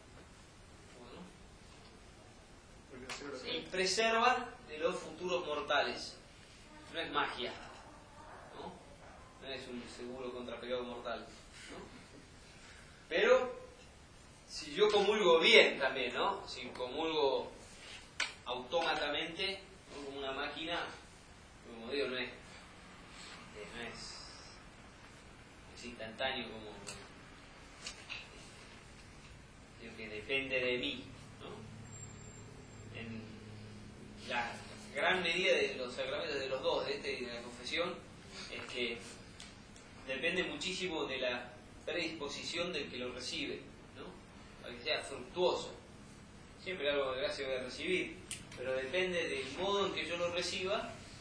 Bueno. Sí. Preserva de los futuros mortales. No es magia. ¿No? No es un seguro contra pecado mortal. ¿No? Pero, si yo comulgo bien, bien también, ¿no? Si comulgo autómatamente, ¿no? Como una máquina, como digo, no es, no es, es instantáneo, como digo, que depende de mí, ¿no? En la gran medida de los sacramentos de los dos, de este y de la confesión, es que depende muchísimo de la predisposición del que lo recibe, ¿no? Para que sea fructuoso. Siempre algo de gracia voy a recibir, pero depende del modo en que yo lo reciba,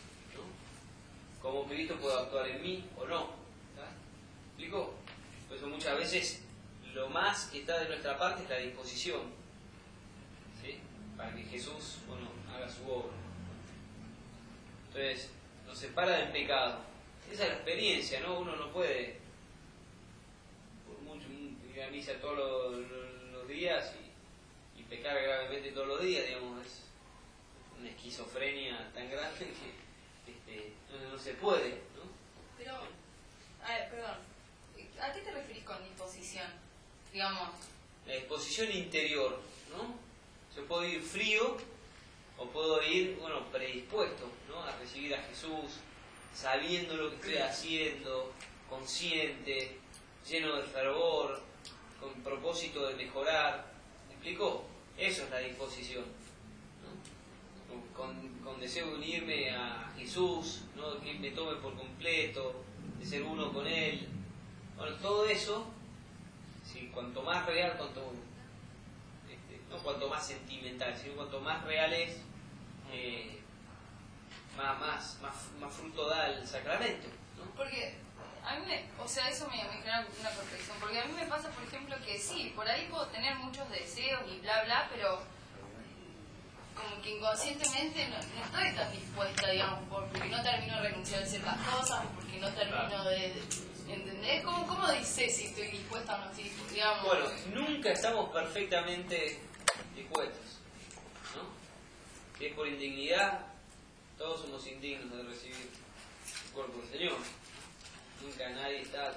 ¿no? Cómo Cristo puede actuar en mí o no. ¿Está? ¿Me explico? Por eso muchas veces lo más que está de nuestra parte es la disposición, ¿sí? Para que Jesús, bueno, haga su obra. Entonces, nos separa del pecado. Esa es la experiencia, ¿no? Uno no puede por mucho ir a misa todos los, los, los días y, y pecar gravemente todos los días, digamos, es una esquizofrenia tan grande que este, no, no se puede, ¿no? Pero, a ver, perdón, ¿a qué te referís con disposición? Digamos. La disposición interior, ¿no? Yo puedo ir frío o puedo ir, bueno, predispuesto, ¿no? A recibir a Jesús, sabiendo lo que estoy haciendo, consciente, lleno de fervor, con propósito de mejorar. ¿Me explico? Eso es la disposición, ¿no? Con, con deseo de unirme a Jesús, ¿no? Que me tome por completo, de ser uno con Él. Bueno, todo eso, sí, cuanto más real, cuanto, este, no cuanto más sentimental, sino cuanto más real es, eh, Más, más, más, más fruto da el sacramento, ¿no? Porque a mí me, o sea, eso me, me genera una contradicción, porque a mí me pasa, por ejemplo, que sí, por ahí puedo tener muchos deseos y bla, bla, pero como que inconscientemente no, no estoy tan dispuesta, digamos, porque no termino de renunciar a ciertas cosas, porque no termino de, de ¿entendés? ¿Cómo, ¿Cómo dices si estoy dispuesta o no estoy dispuesta? Digamos, bueno, nunca estamos perfectamente dispuestos, ¿no? Si es por indignidad, todos somos indignos de recibir el cuerpo del Señor. Nunca nadie está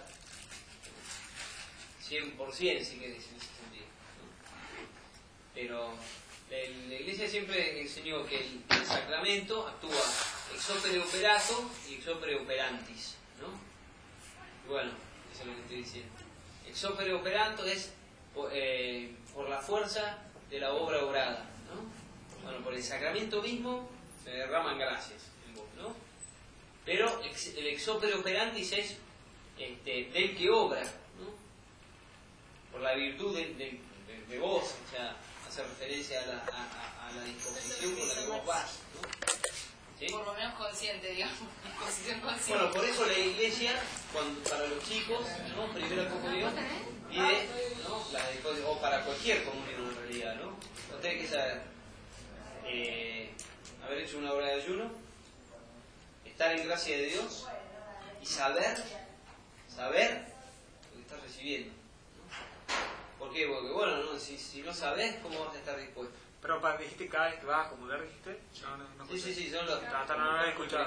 cien por ciento, si querés, en ese sentido, ¿no? Pero la, la Iglesia siempre enseñó que el, el sacramento actúa ex opere operato y ex opere operantis, ¿no? Y bueno, eso es lo que estoy diciendo. Ex opere operato es eh, por la fuerza de la obra obrada, ¿no? Bueno, por el sacramento mismo se derraman gracias en vos, ¿no? Pero ex, el ex opere operantis es este, del que obra, ¿no? Por la virtud de, de, de, de vos, o sea, hace referencia a la, a, a la disposición con la que vos vas, ¿no? ¿Sí? Por lo menos consciente, digamos, disposición consciente. Bueno, por eso la Iglesia, cuando, para los chicos, ¿no? Primera comunión, pide, ¿no? La disposición, o para cualquier comunión en realidad, ¿no? No tenés que saber. Eh, haber hecho una hora de ayuno, estar en gracia de Dios y saber, saber lo que estás recibiendo, ¿no? ¿Por qué? Porque bueno, no, si, si no sabes, ¿cómo vas a estar dispuesto? Pero para dijiste cada vez que vas a comulgar, dijiste. No, no, no sí, sí, sí, son los no, no, no, escuchado.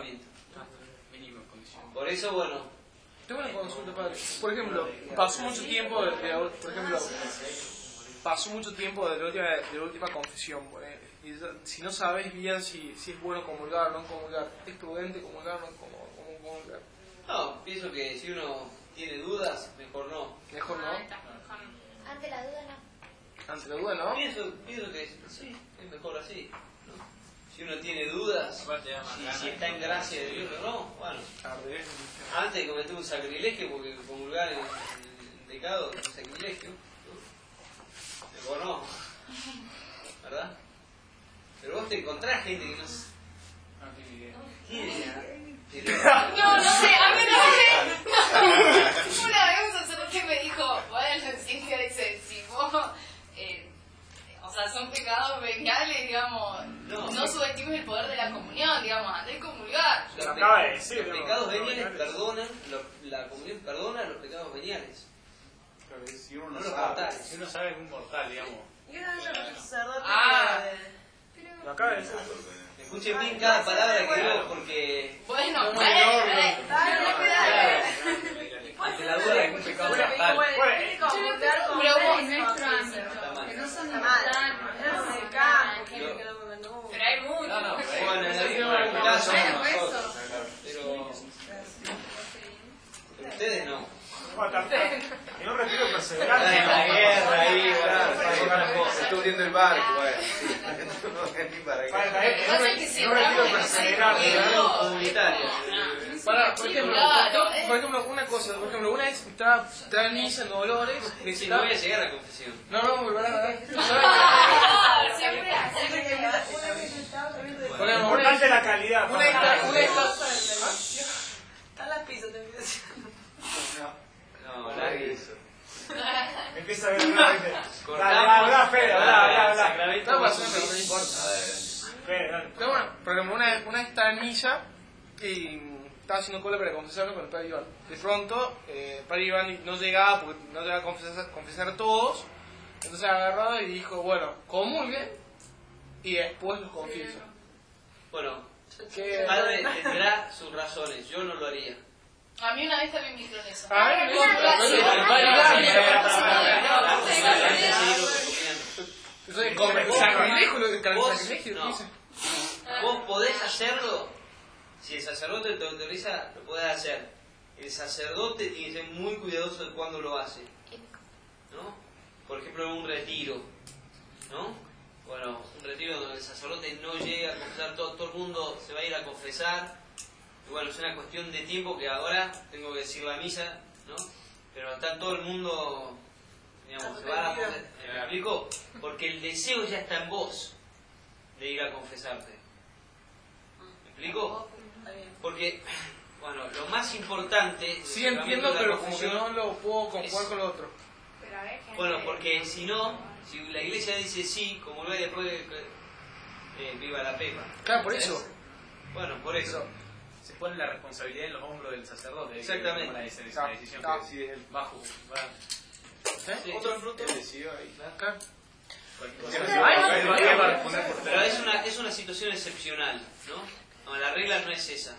Por eso, bueno. Tengo una consulta, padre. Por ejemplo, pasó mucho tiempo de, de, por ejemplo, pasó mucho tiempo de la última, de la última confesión, por ejemplo. Y si no sabes bien si, si es bueno comulgar o no comulgar, ¿es prudente comulgar o no comulgar? No, pienso que si uno tiene dudas, mejor no. Mejor no. Ante la duda no. Ante la duda no. Pienso, pienso que sí, es mejor así, ¿no? Si uno tiene dudas, si, si está en gracia de Dios o no, bueno. Antes de cometer un sacrilegio, porque comulgar en, en pecado es un sacrilegio, ¿no? Mejor no, ¿verdad? Pero vos te encontrás gente que no... No tiene idea. ¿Tiene idea? No, no sé, a mí una vez, una vez un sacerdote me dijo, bueno, si, si vos, eh, o sea, son pecados veniales, digamos, no, no subestimes el poder de la comunión, digamos, antes de comulgar. Los, pe de decir, los pecados veniales perdonan, lo, la comunión perdona los pecados veniales. Pero si uno no no los sabe, mortales. Si uno sabe es un mortal, digamos. Y una vez un sacerdote... Ah. Lo acaba de decir. Escuchen bien cada palabra que digo porque... Bueno, no, dale, dale, dale, dale. Ante la duda de un pecado mortal. Tiene como Pero vos, nuestro ámbito, que no son mal. viendo el barco, bueno, sí. No vení para acá. Para, para, Lo que pasa es que si no me quiero entramos en perseverar, ese ¿verdad? juego, Comunitario. Para, por ejemplo, Claro, yo, eh. por ejemplo, una cosa, por ejemplo, una vez estaba, estaba en misa en Dolores, Sí, no necesitaba... voy a llegar a la confesión. No, no, me van a dar. Ah, siempre Siempre que una vez que estaba también de- Por ejemplo, Importante la calidad. Una esta, una esta... Están las pizzas, te pido decir. No, largue eso. Empieza a ver una vez. Dale, Cortamos. habla, Fede, habla, habla, habla. Sacramento, No pasa Jesús. nada, no importa. Fede, dale. Pero bueno, por ejemplo, una, una vez estaba en misa y estaba haciendo cola para confesarme con el padre Iván. De pronto, eh, el padre Iván no llegaba porque no llegaba a confesar, confesar a todos. Entonces agarró y dijo, bueno, comulguen y después los confieso. Bueno, Que- el padre tendrá sus razones, yo no lo haría. A mí una vez también me dijeron eso. A ver, No, no, sí, no, no, el padre Iván, no, Entonces, como el sacrilegio, lo- el Vos, sacrilegio, no. dice. Vos podés hacerlo, si el sacerdote te autoriza, lo podés hacer. El sacerdote tiene que ser muy cuidadoso de cuándo lo hace, ¿no? Por ejemplo, en un retiro, ¿no? Bueno, un retiro donde el sacerdote no llega a confesar, todo, todo el mundo se va a ir a confesar. Y bueno, es una cuestión de tiempo que ahora tengo que decir la misa, ¿no? Pero está todo el mundo, digamos, se va a confesar. ¿Me explico? Porque el deseo ya está en vos de ir a confesarte. ¿Me explico? Porque, bueno, lo más importante... Sí del entiendo, sacramento de la pero como que confesión no lo puedo conjugar es- con lo otro. Bueno, porque si no, si la iglesia dice sí, como lo hay después de que eh, viva la Pepa. Claro, por eso. Bueno, por eso. Se pone la responsabilidad en los hombros del sacerdote. Exactamente. Que toma la, esa- esa Está, decisión está. que decide él bajo. Va. ¿Eh? Sí. ¿Otro fruto? Él decidió ahí. Acá. Cualquier cosa. Ay, Ahí no, va no, a no. responder por Pero es una, es una situación excepcional, ¿no? No, la regla no es esa.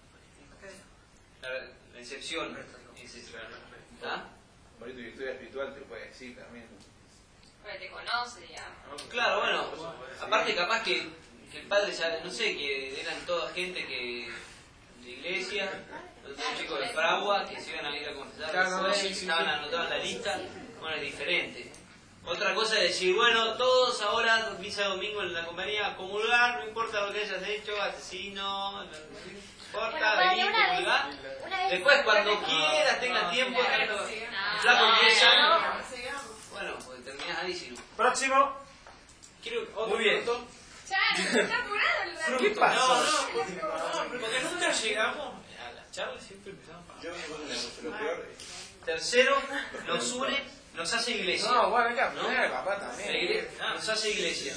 La, la excepción es esa. ¿Ah? Por tu victoria espiritual te puede decir también. Porque te conoce, digamos. Claro, bueno, aparte capaz que, que el padre ya, no sé, que eran toda gente que de iglesia, los chicos de Fragua que se iban a ir a confesar Claro, no, después, sí, sí, estaban sí. anotados en la lista, bueno, es diferente. Otra cosa es decir, bueno, todos ahora, misa domingo en la compañía, comulgar, no importa lo que hayas hecho, asesino, no importa, Bueno, vení, una vez- comulgá. una vez- Después, cuando quieras, tengas tiempo, Claro, el sí. flaco No, empieza, Sigamos. bueno, pues terminás ahí, si no. Próximo. Quiero otro Muy bien. fruto. Ya, está apurado. ¿Qué pasa? No, no, porque, porque nunca llegamos a las charlas, siempre empezamos a Yo vengo con una cosa, lo peor es... Tercero, nos une, nos hace iglesia. No, bueno, acá, ¿No? primero papá La también. iglesia- ah, nos hace iglesia.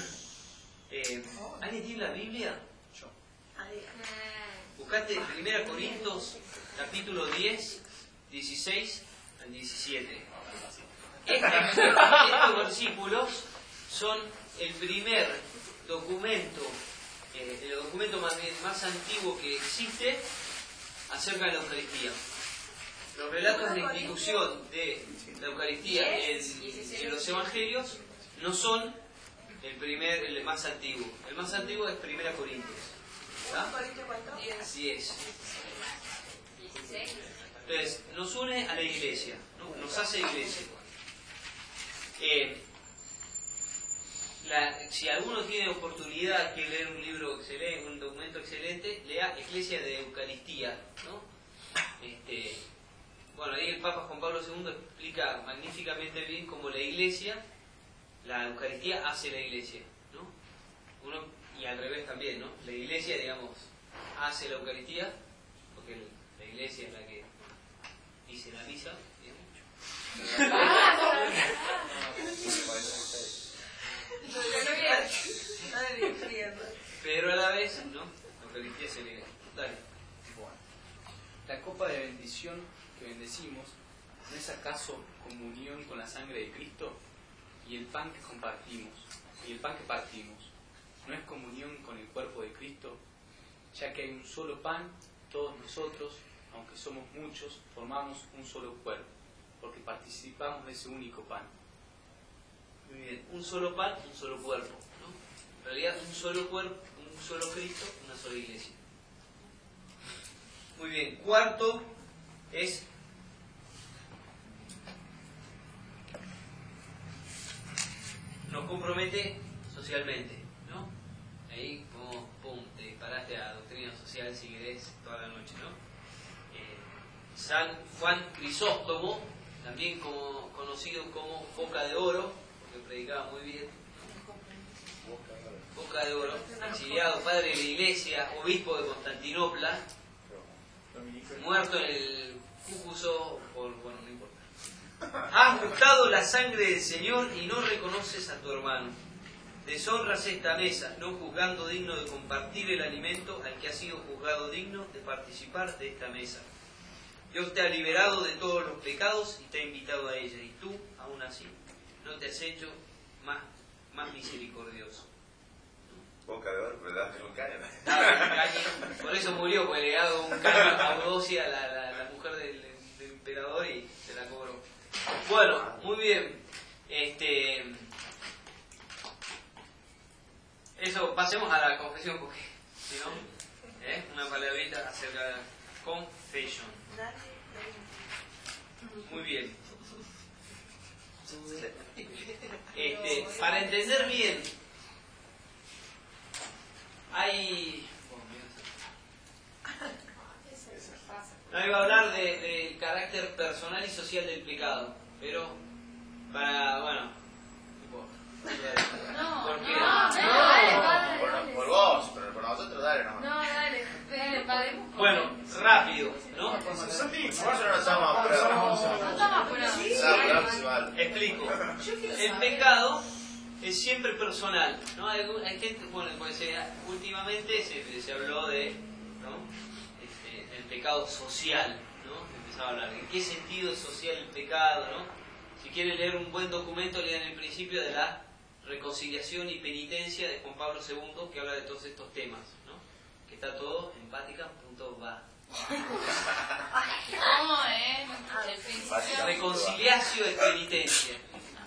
Eh, ¿Alguien tiene la Biblia? Yo. Buscate primera Corintios, capítulo diez, dieciséis al diecisiete. Este- estos versículos son el primer documento, eh, el documento más, bien- más antiguo que existe acerca de la Eucaristía. Los relatos de la institución de la Eucaristía en, en los Evangelios no son el primer, el más antiguo. El más antiguo es Primera Corintios. ¿Está? Así es. Entonces, nos une a la iglesia, ¿no? Nos hace iglesia. Eh, la- si alguno tiene oportunidad que leer un libro excelente, un documento excelente, lea Iglesia de Eucaristía, ¿no? Este, bueno, ahí el Papa Juan Pablo segundo explica magníficamente bien cómo la Iglesia, la Eucaristía hace la Iglesia, ¿no? Uno, y al revés también, ¿no? La Iglesia, digamos, hace la Eucaristía, porque la Iglesia es la que dice la misa, digamos. Pero a la vez, ¿no? La Eucaristía se le... Dale. La copa de bendición que bendecimos, ¿no es acaso comunión con la sangre de Cristo? Y el pan que compartimos, y el pan que partimos, ¿no es comunión con el cuerpo de Cristo? Ya que hay un solo pan, todos nosotros, aunque somos muchos, formamos un solo cuerpo, porque participamos de ese único pan. Muy bien. Un solo pan, un solo cuerpo, ¿no? En realidad, un solo cuerpo, un solo Cristo, una sola iglesia. Muy bien. Cuarto es nos nos compromete socialmente, ¿no? Ahí como, pum, te disparaste a doctrina social si querés toda la noche, ¿no? Eh, San Juan Crisóstomo, también como, conocido como Boca de Oro, porque predicaba muy bien, Boca de Oro, exiliado, padre de la iglesia, obispo de Constantinopla, muerto en el Cúcuso por, bueno, no importa. Has gustado la sangre del Señor y no reconoces a tu hermano. Deshonras esta mesa, no juzgando digno de compartir el alimento al que ha sido juzgado digno de participar de esta mesa. Dios te ha liberado de todos los pecados y te ha invitado a ella, y tú, aún así, no te has hecho más, más misericordioso. Boca de Oro, pero le daste un caño. Por eso murió, porque le ha dado un caño a Eudocia, la, la, la mujer del, del emperador, y se la cobró. Bueno, muy bien. Este, eso, pasemos a la confesión, porque si no, ¿eh? una palabrita acerca de la confession. Muy bien. Este, para entender bien, hay... No iba a hablar del de carácter personal y social del pecado, pero para, bueno, no importa. No, ¿Por qué? no, no, dale, dale, Por, dale. por vos, pero por nosotros dale nomás. No, dale, dale, paremos. Bueno, rápido, ¿no? Nosotros no estamos apurados. No estamos apurados. Explico. El pecado es siempre personal, ¿no? Hay, hay gente, bueno, pues, eh, últimamente se, se habló de, ¿no? Este, el pecado social, ¿no? Empezaba a hablar. ¿En qué sentido es social el pecado, no? Si quieren leer un buen documento, lean el principio de la reconciliación y penitencia de Juan Pablo segundo, que habla de todos estos temas, ¿no? Que está todo en Vatican punto va. No, eh, el principio. Reconciliación y penitencia.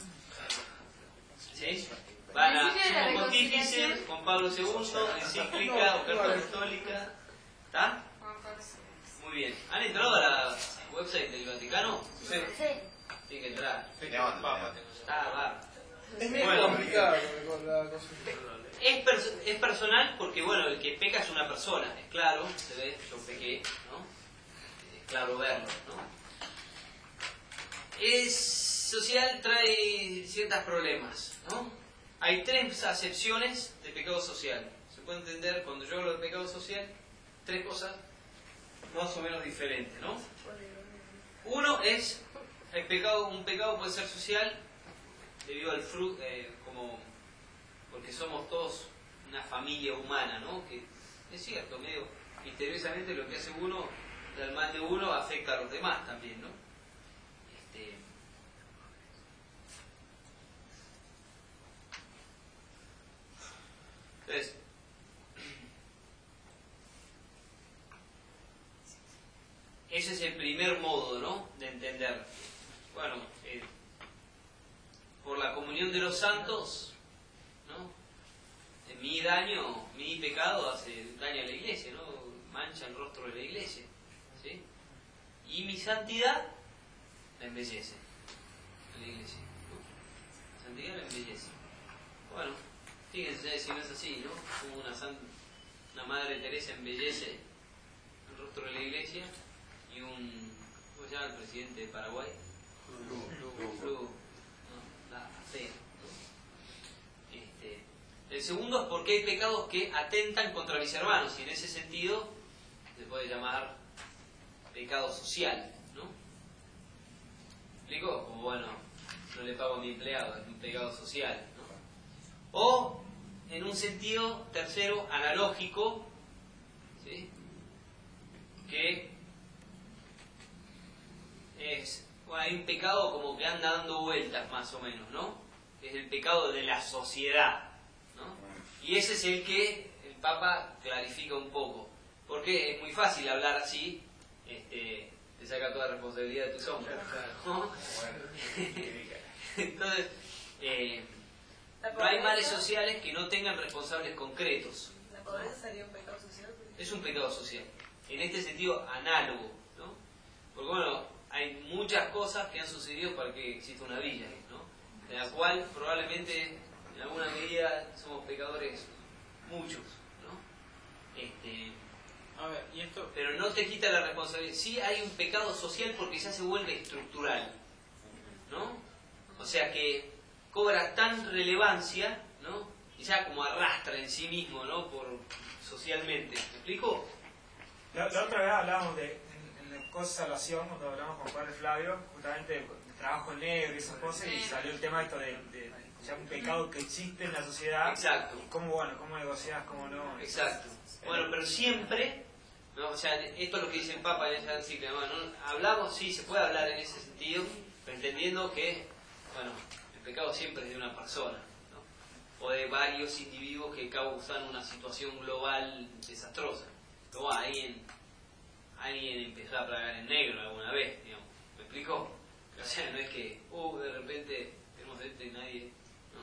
¿Sí? Van a Sumo Pontífice, Juan Pablo segundo, encíclica, oferta apostólica. ¿Está? Muy bien. ¿Han entrado a la website del Vaticano? Sí. Tienen que entrar. Está va. Es medio Bueno. complicado con la cosa. Es, pers- es personal porque, bueno, el que peca es una persona, es claro, se ve, yo pequé, ¿no? Es claro verlo, ¿no? Es social, trae ciertos problemas, ¿no? Hay tres acepciones de pecado social. Se puede entender, cuando yo hablo de pecado social, tres cosas más o menos diferentes, ¿no? Uno es, el pecado, un pecado puede ser social debido al fruto, eh, como, porque somos todos una familia humana, ¿no? Que es cierto, medio misteriosamente lo que hace uno, el mal de uno afecta a los demás también, ¿no? Este, entonces, ese es el primer modo, ¿no?, de entender. Bueno, eh, por la comunión de los santos, ¿no?, mi daño, mi pecado hace daño a la iglesia, ¿no?, mancha el rostro de la iglesia, ¿sí? Y mi santidad la embellece a la iglesia, ¿no? La santidad la embellece. Bueno, fíjense si no es así, ¿no? Como una, san, una Madre Teresa embellece el rostro de la iglesia, y un, ¿cómo se llama el presidente de Paraguay? Lugo, ¿no? La fea, ¿no? Este, el segundo es porque hay pecados que atentan contra mis hermanos, y en ese sentido se puede llamar pecado social, ¿no? ¿Me explico? Como, bueno, no le pago a mi empleado, es un pecado social, ¿no? O, en un sentido tercero, analógico, ¿sí?, que es, bueno, hay un pecado como que anda dando vueltas más o menos, ¿no? Es el pecado de la sociedad, ¿no? Y ese es el que el Papa clarifica un poco, porque es muy fácil hablar así, este, te saca toda la responsabilidad de tu sombra, ¿no? Entonces, eh, no hay males sociales que no tengan responsables concretos. ¿La pobreza sería un pecado social? Es un pecado social, en este sentido análogo, ¿no? Porque, bueno, hay muchas cosas que han sucedido para que exista una villa, ¿no?, de la cual probablemente en alguna medida somos pecadores muchos, ¿no? Este, A ver, y esto... pero no te quita la responsabilidad. Sí hay un pecado social porque ya se vuelve estructural, ¿no? O sea que cobra tan relevancia, ¿no? Y ya como arrastra en sí mismo, ¿no? Por, socialmente. ¿Me explico? La, la otra vez hablábamos de, en, en la cosa de salvación, cuando hablamos con Padre Flavio, justamente de, de trabajo negro y esas cosas, y salió el tema esto de, de ya un pecado que existe en la sociedad. Exacto. Y cómo, bueno, cómo negociás, cómo no. Exacto. Bueno, pero siempre, ¿no? O sea, esto es lo que dice el Papa en esa encíclica, ¿no? Hablamos, sí, se puede hablar en ese sentido, pero entendiendo que, bueno, el pecado siempre es de una persona, ¿no? O de varios individuos que causan una situación global desastrosa. Como alguien, alguien empezó a plagar en negro alguna vez, digamos. ¿Me explico? O sea, no es que, uh, de repente tenemos esto y nadie,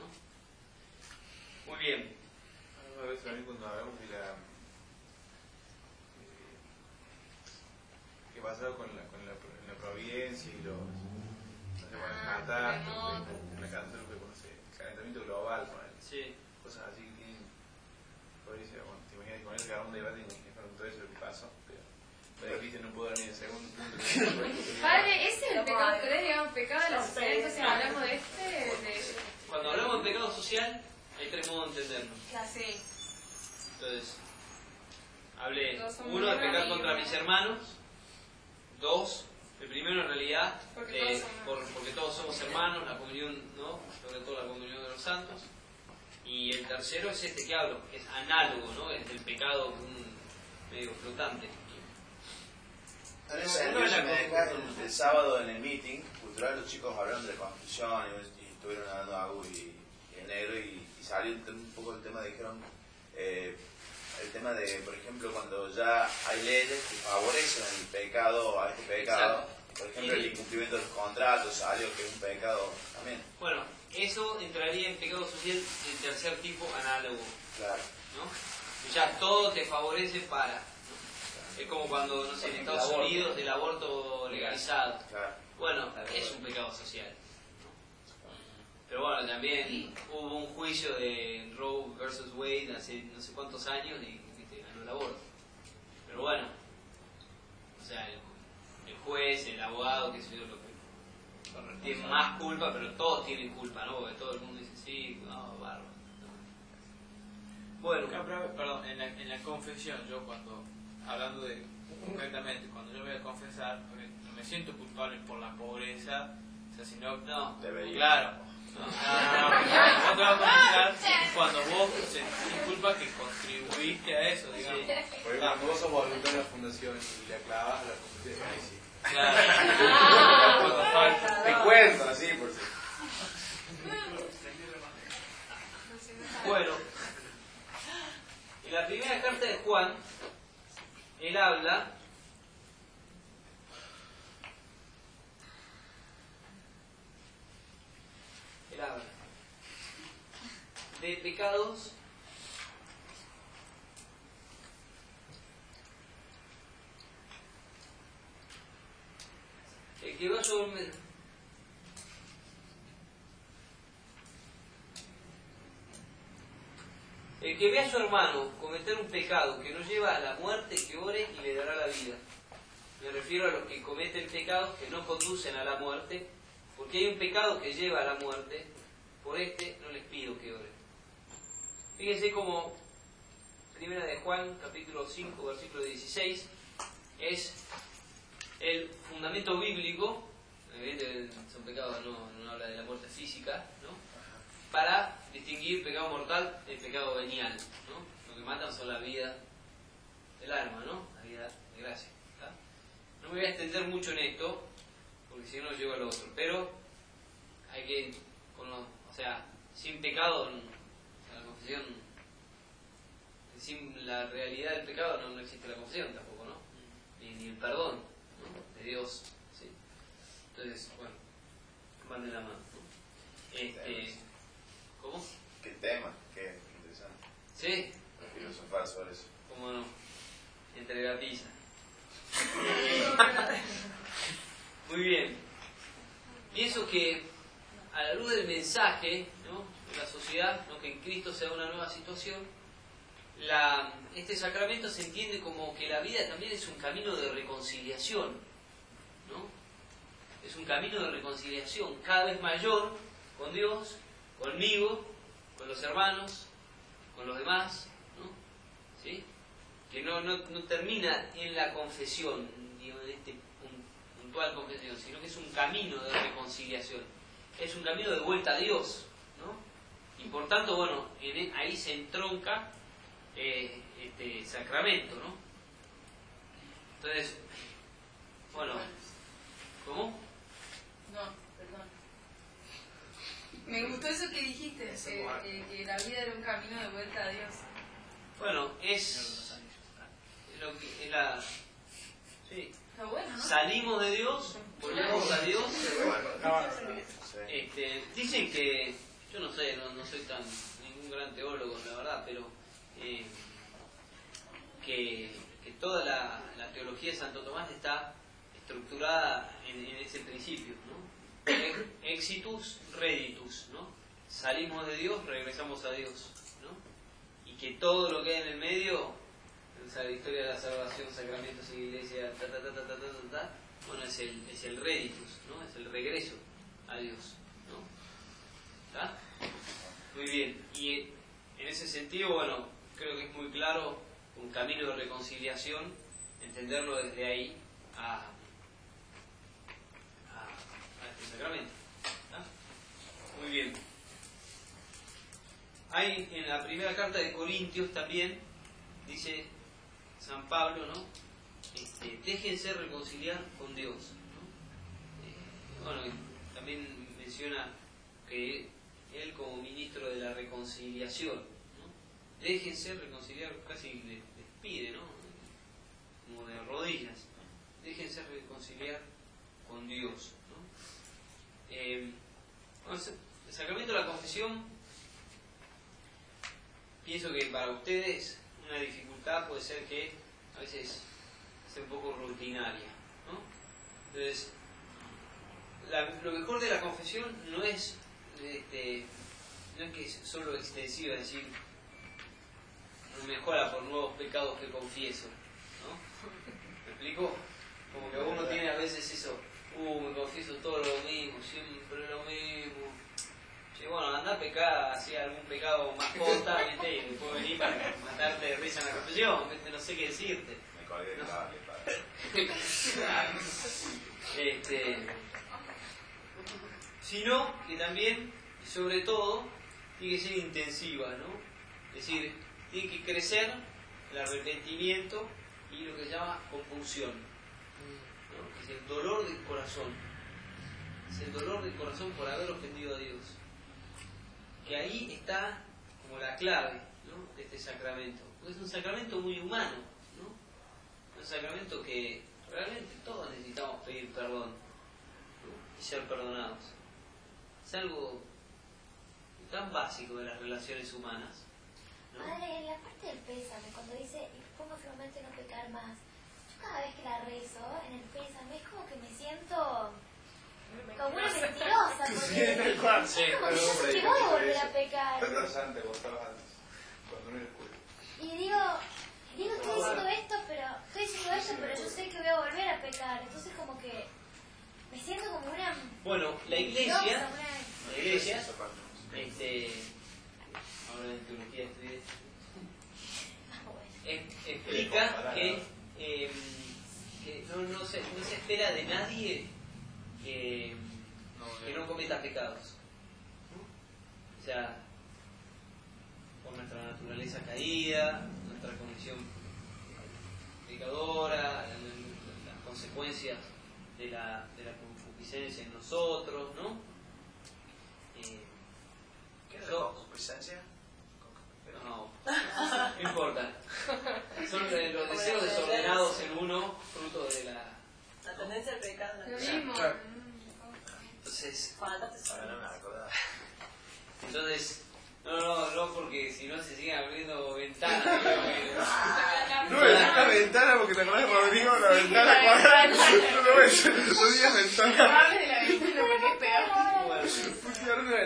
¿no? Muy bien. A veces también cuando hablamos de la... Eh, ¿qué pasa con la, con la, la providencia y los... no sé, con las catástrofes, con la catástrofe, no sé, el calentamiento global, con el, sí. Cosas así que tienen... Providencia, bueno, te imaginas que con eso que haga un debate y con todo eso lo que pasó, pero... Pero viste, no puedo dar ni el segundo punto. Padre, ese es el pecado que digamos, pecado de la sociedad, entonces hablamos de este, de... Cuando hablamos de pecado social, hay tres modos de entenderlo. Sí. Entonces, hablé, Todos somos uno, de pecar hermanos. contra mis hermanos. Dos, el primero en realidad, Porque eh, todos somos por, porque todos somos hermanos, la comunión, ¿no? Sobre todo la comunión de los santos. Y el tercero es este que hablo, que es análogo, ¿no? Es el pecado un medio flotante. En ese sentido, el, el sábado en el meeting cultural los chicos hablaron de la Constitución y, y estuvieron hablando Agu y, y el negro y, y salió un, un poco el tema, dijeron eh, el tema de, por ejemplo, cuando ya hay leyes que favorecen el pecado, a este pecado. Exacto. Por ejemplo, el incumplimiento de los contratos salió que es un pecado también. Bueno, eso entraría en pecado social del tercer tipo análogo. Claro. ¿No? Ya todo te favorece para. ¿no? Es como cuando, no sé, en Estados Unidos el aborto legalizado. Claro. Bueno, es un pecado social. ¿no? Pero bueno, también hubo un juicio de Roe versus Wade hace no sé cuántos años y ¿viste? Ganó el aborto. Pero bueno, o sea, el, el juez, el abogado, qué sé yo, lo que tiene más culpa, pero todos tienen culpa, ¿no? Porque todo el mundo dice, sí, no, bárbaro. Bueno, perdón, en la, en la confesión, yo cuando, hablando de, concretamente, cuando yo voy a confesar, no me siento culpable por la pobreza, o sea, sino, no, claro, no, no, no, no, vos te vas a confesar cuando vos sentís culpa que contribuiste a eso, digamos. Porque cuando vos sos voluntario de la fundación y la clavas, la fundación ahí sí. Claro, cuando falta. Te cuento así, por si. Bueno, en la primera carta de Juan, él habla él habla de pecados el que va sobre el que ve a su hermano cometer un pecado que no lleva a la muerte, que ore y le dará la vida. Me refiero a los que cometen pecados que no conducen a la muerte, porque hay un pecado que lleva a la muerte, por este no les pido que oren. Fíjense como Primera de Juan, capítulo cinco, versículo dieciséis, es el fundamento bíblico, evidentemente son pecados, no, no habla de la muerte física, ¿no? Para distinguir pecado mortal del pecado venial, ¿no? Lo que matan son la vida del alma, ¿no? La vida de gracia. ¿tá? No me voy a extender mucho en esto, porque si no llego al otro, pero hay que, con lo, o sea, sin pecado, la confesión, sin la realidad del pecado no, no existe la confesión tampoco, ¿no? Ni, ni el perdón, ¿no? De Dios, ¿sí? Entonces, bueno, van de la mano, ¿no? Este, ¿Cómo? Qué tema, qué interesante. ¿Sí? Filosofar sobre eso. ¿Cómo no? Entre gatiza. Muy bien. Pienso que a la luz del mensaje, ¿no? en la sociedad, ¿no? Que en Cristo se da una nueva situación. La, este sacramento se entiende como que la vida también es un camino de reconciliación, ¿no? Es un camino de reconciliación cada vez mayor con Dios, conmigo, con los hermanos, con los demás, ¿no? ¿Sí? Que no, no, no termina en la confesión, digo, en este puntual confesión, sino que es un camino de reconciliación, es un camino de vuelta a Dios, ¿no? Y por tanto, bueno, en, ahí se entronca eh, este sacramento, ¿no? Entonces, bueno, ¿cómo? No, perdón. Me gustó eso que dijiste, eh, eh, que la vida era un camino de vuelta a Dios. Bueno, es lo que es la... Sí. Está bueno, ¿no? Salimos de Dios, volvemos a Dios. Este, dicen que, yo no sé, no, no soy tan ningún gran teólogo, la verdad, pero eh, que, que toda la, la teología de Santo Tomás está estructurada en, en ese principio, ¿no? Exitus, reditus, ¿no? Salimos de Dios, regresamos a Dios, ¿no? Y que todo lo que hay en el medio, o sea, la historia de la salvación, sacramentos y iglesia, ta, ta, ta, ta, ta, ta, ta, ta, bueno, es el, es el reditus, ¿no? Es el regreso a Dios, ¿no? ¿Está? Muy bien. Y en ese sentido, bueno, creo que es muy claro un camino de reconciliación, entenderlo desde ahí a, a, a este sacramento. ¿Está? Muy bien. Hay en la primera carta de Corintios también, dice San Pablo, ¿no? Este, déjense reconciliar con Dios, ¿no? Eh, bueno, también menciona que él como ministro de la reconciliación, ¿no? Déjense reconciliar, casi les, les pide, ¿no? Como de rodillas, déjense reconciliar con Dios, ¿no? Eh, bueno, el sacramento de la confesión, pienso que para ustedes una dificultad puede ser que a veces sea un poco rutinaria, ¿no? Entonces, la, lo mejor de la confesión no es este, no es que es solo extensiva, es decir, no mejora por nuevos pecados que confieso, ¿no? ¿Me explico? Como que uno tiene a veces eso, uh, me confieso todo lo mismo, siempre lo mismo. Sí, bueno, anda a pecar, hacía algún pecado más corta, ¿viste? Y después venir para matarte de risa en la confesión, ¿viste? No sé qué decirte. Me colgué de cable, padre. Este, sino que también, y sobre todo, tiene que ser intensiva, ¿no? Es decir, tiene que crecer el arrepentimiento y lo que se llama compulsión, ¿no? Es el dolor del corazón. Es el dolor del corazón por haber ofendido a Dios. Que ahí está como la clave, ¿no? De este sacramento. Porque es un sacramento muy humano, ¿no? Un sacramento que realmente todos necesitamos pedir perdón, ¿no? Y ser perdonados. Es algo tan básico de las relaciones humanas, ¿no? Madre, en la parte del pésame, cuando dice, y pongo firmemente no pecar más, yo cada vez que la rezo, en el pésame, es como que me siento como una mentirosa, porque Sí, es como que yo sé que voy a volver a pecar. Pero es antes, cuando estabas antes, cuando no eres cura. Y digo, digo, estoy diciendo esto, pero estoy diciendo esto, pero yo sé que voy a volver a pecar. Entonces como que me siento como una... Bueno, la iglesia, mentirosa, una- la iglesia, este, ahora en teología estudié, es- explica que, eh, que no, no, se, no se espera de nadie que, que no cometa pecados, ¿no? O sea, por nuestra naturaleza caída, nuestra condición pecadora, las consecuencias de la, de la concupiscencia en nosotros, ¿no? Eh, ¿Qué es la concupiscencia? no, no importa. Son eh, los deseos desordenados en uno, fruto de la... La tendencia al pecado. Lo mismo. Entonces, Ahora no me acordaba. entonces, no, no, no, porque si no se siguen abriendo ventanas. No, es una ventana porque te acordás de Rodrigo, la ventana cuadrada. No ves, no digas ventana. No hables de la ventana porque es peor. Bueno, Pusieron una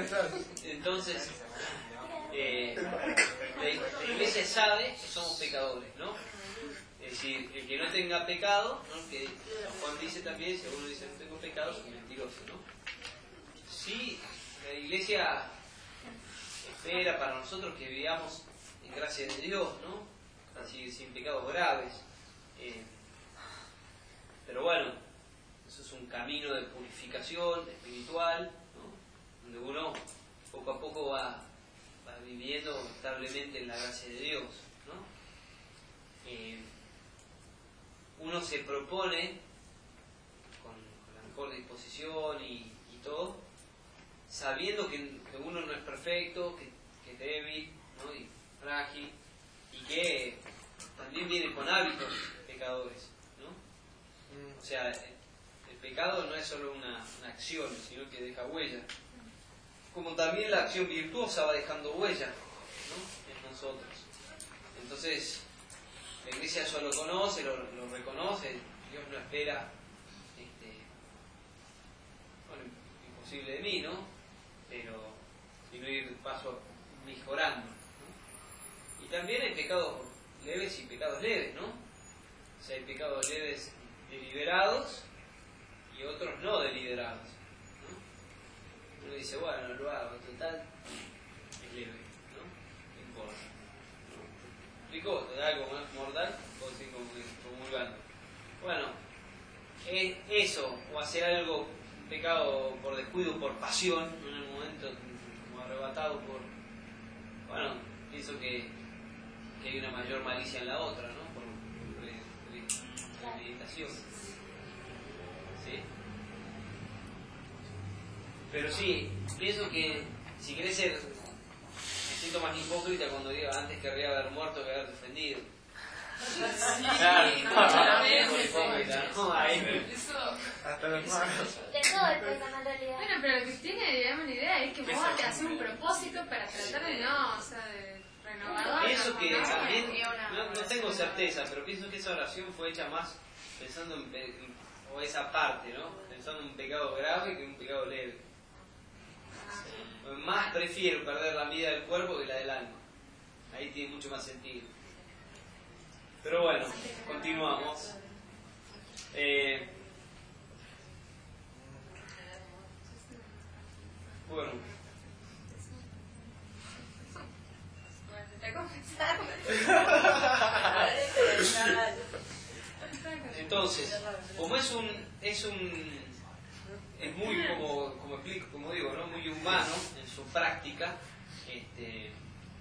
Entonces, eh, la, la iglesia sabe que somos pecadores, ¿no? Es decir, el que no tenga pecado, ¿no? Que Juan dice también, si uno dice no tengo pecado, es mentiroso, ¿no? Sí, la iglesia espera para nosotros que vivamos en gracia de Dios, ¿no? Así, sin pecados graves. Eh, pero bueno, eso es un camino de purificación espiritual, ¿no? Donde uno poco a poco va, va viviendo establemente en la gracia de Dios, ¿no? Eh, uno se propone con, con la mejor disposición y, y todo, sabiendo que, que uno no es perfecto, que, que es débil, ¿no? Y frágil, y que también viene con hábitos pecadores, ¿no? O sea, el, el pecado no es solo una, una acción, sino que deja huella. Como también la acción virtuosa va dejando huella, ¿no? En nosotros. Entonces, la iglesia eso lo conoce, lo, lo reconoce, Dios no espera, este, bueno, imposible de mí, ¿no? Pero, sino ir paso mejorando, ¿no? Y también hay pecados leves y pecados leves, ¿no? O sea, hay pecados leves deliberados y otros no deliberados, ¿no? Uno dice, bueno, no lo hago, total, es leve, ¿no? No importa. ¿Explico? Algo más mortal, o así como comulgando. Bueno, es eso, o hacer algo, pecado por descuido, por pasión, en el momento como arrebatado por... Bueno, pienso que, que hay una mayor malicia en la otra, ¿no? Por premeditación. ¿Sí? Pero sí, pienso que si querés ser... Me siento más hipócrita cuando digo antes querría haber muerto que haber defendido. Sí, claro, no, es hipócrita, ¿no? Ahí. Eso. Hasta los manos. De todo el tema en realidad. Bueno, pero lo que tiene, digamos, la idea es que vos te haces un propósito para tratar de no, o sea, de renovador. Pienso que ¿no? también, Una no, no tengo certeza, pero pienso que esa oración fue hecha más pensando en, pe- o esa parte, ¿no? Pensando en un pecado grave que en un pecado leve. Más prefiero perder la vida del cuerpo que la del alma. Ahí tiene mucho más sentido. Pero bueno, continuamos. Eh, bueno. Entonces, como es un es un es muy como como explico, como digo, ¿no? Muy humano en su práctica, este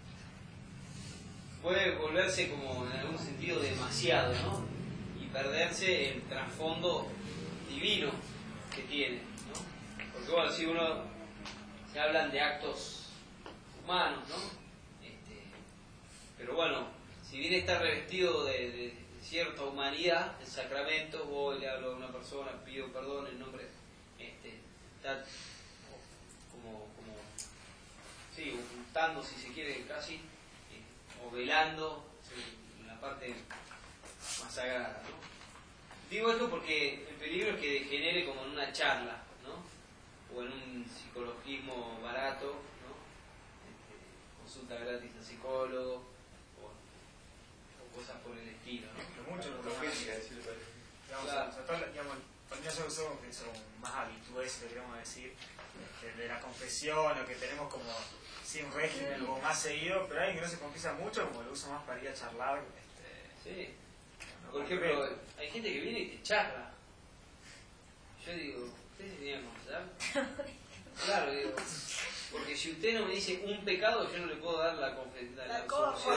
puede volverse como en algún sentido demasiado, ¿no? Y perderse el trasfondo divino que tiene, ¿no? Porque bueno, si uno se hablan de actos humanos, ¿no? Este, pero bueno, si bien está revestido de, de cierta humanidad, el sacramento, voy, le hablo a una persona, pido perdón en nombre, este, está como, como, sí, ocultando, si se quiere, casi, eh, o velando en la parte más sagrada, ¿no? Digo esto porque el peligro es que degenere como en una charla, ¿no? O en un psicologismo barato, ¿no? Este, consulta gratis al psicólogo, cosas por el estilo, ¿no? Mucho lo que decirle, digamos, claro. o sea, todo, digamos, nosotros somos que son más habituales, queremos decir, de, de la confesión, o que tenemos como sin régimen, como más seguido, pero hay que no se confiesa mucho, como lo usa más para ir a charlar. Este, sí. Por ejemplo, hay gente que viene y te charla. Yo digo, ¿ustedes se vienen a confesar? Claro, digo. Porque si usted no me dice un pecado, yo no le puedo dar la confesión. La, la absolución.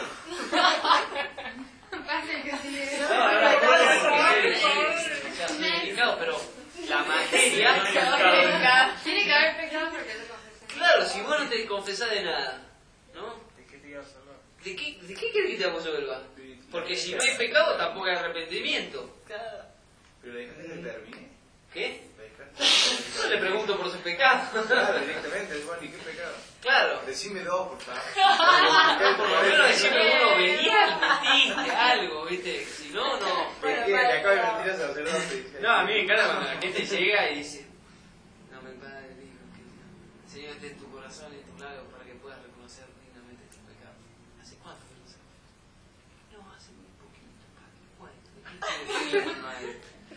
Pasa que sí. No, no, no, no, soy delicado, pero la materia... Tiene que haber pecado porque te confesas. Claro, si vos no te confesás de nada, ¿no? ¿De qué te ibas a hablar? ¿De qué, de qué querés que te absolva? Porque si no hay pecado, tampoco hay arrepentimiento. Claro. Pero dejaste que termine. ¿Qué? La dejaste. Yo le pregunto por su pecado. Claro, directamente, bueno, ¿y qué pecado? Claro. Decime dos, por favor. Por lo menos decime uno, venía, mentiste, algo, ¿viste? Si no, no. ¿Por qué? Le acabo de mentir a sacerdote. No, a mí me encanta cuando la gente llega y dice, no, mi padre dijo que... Señor, Ábrele tu corazón y tus labios para que puedas reconocer dignamente tus pecados. ¿Hace cuánto que no sabes? No, hace muy poquito, padre. Bueno,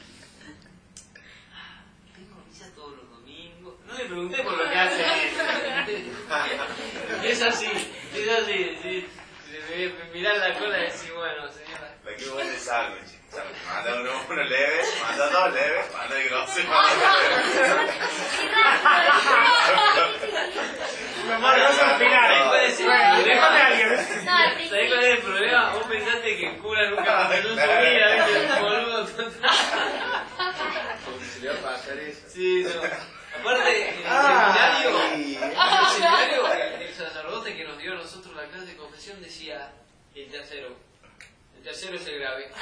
vengo a misa todos los domingos. No le pregunté por lo que hace. Es así, es así, sí. Mirar la cola y decir, bueno, señora. La que buen sándwich. Manda uno, uno leve, manda dos leves, manda el grosso y manda leve. Lo más grosso al final. Déjame a alguien. ¿Sabés cuál es el problema? Vos pensaste que el cura nunca me pensó en su vida, ¿viste? El boludo total. Porque se le va a pasar eso. Sí, no. Aparte, en el seminario, en el seminario, el sacerdote que nos dio a nosotros la clase de confesión decía, el tercero, el tercero es el grave. El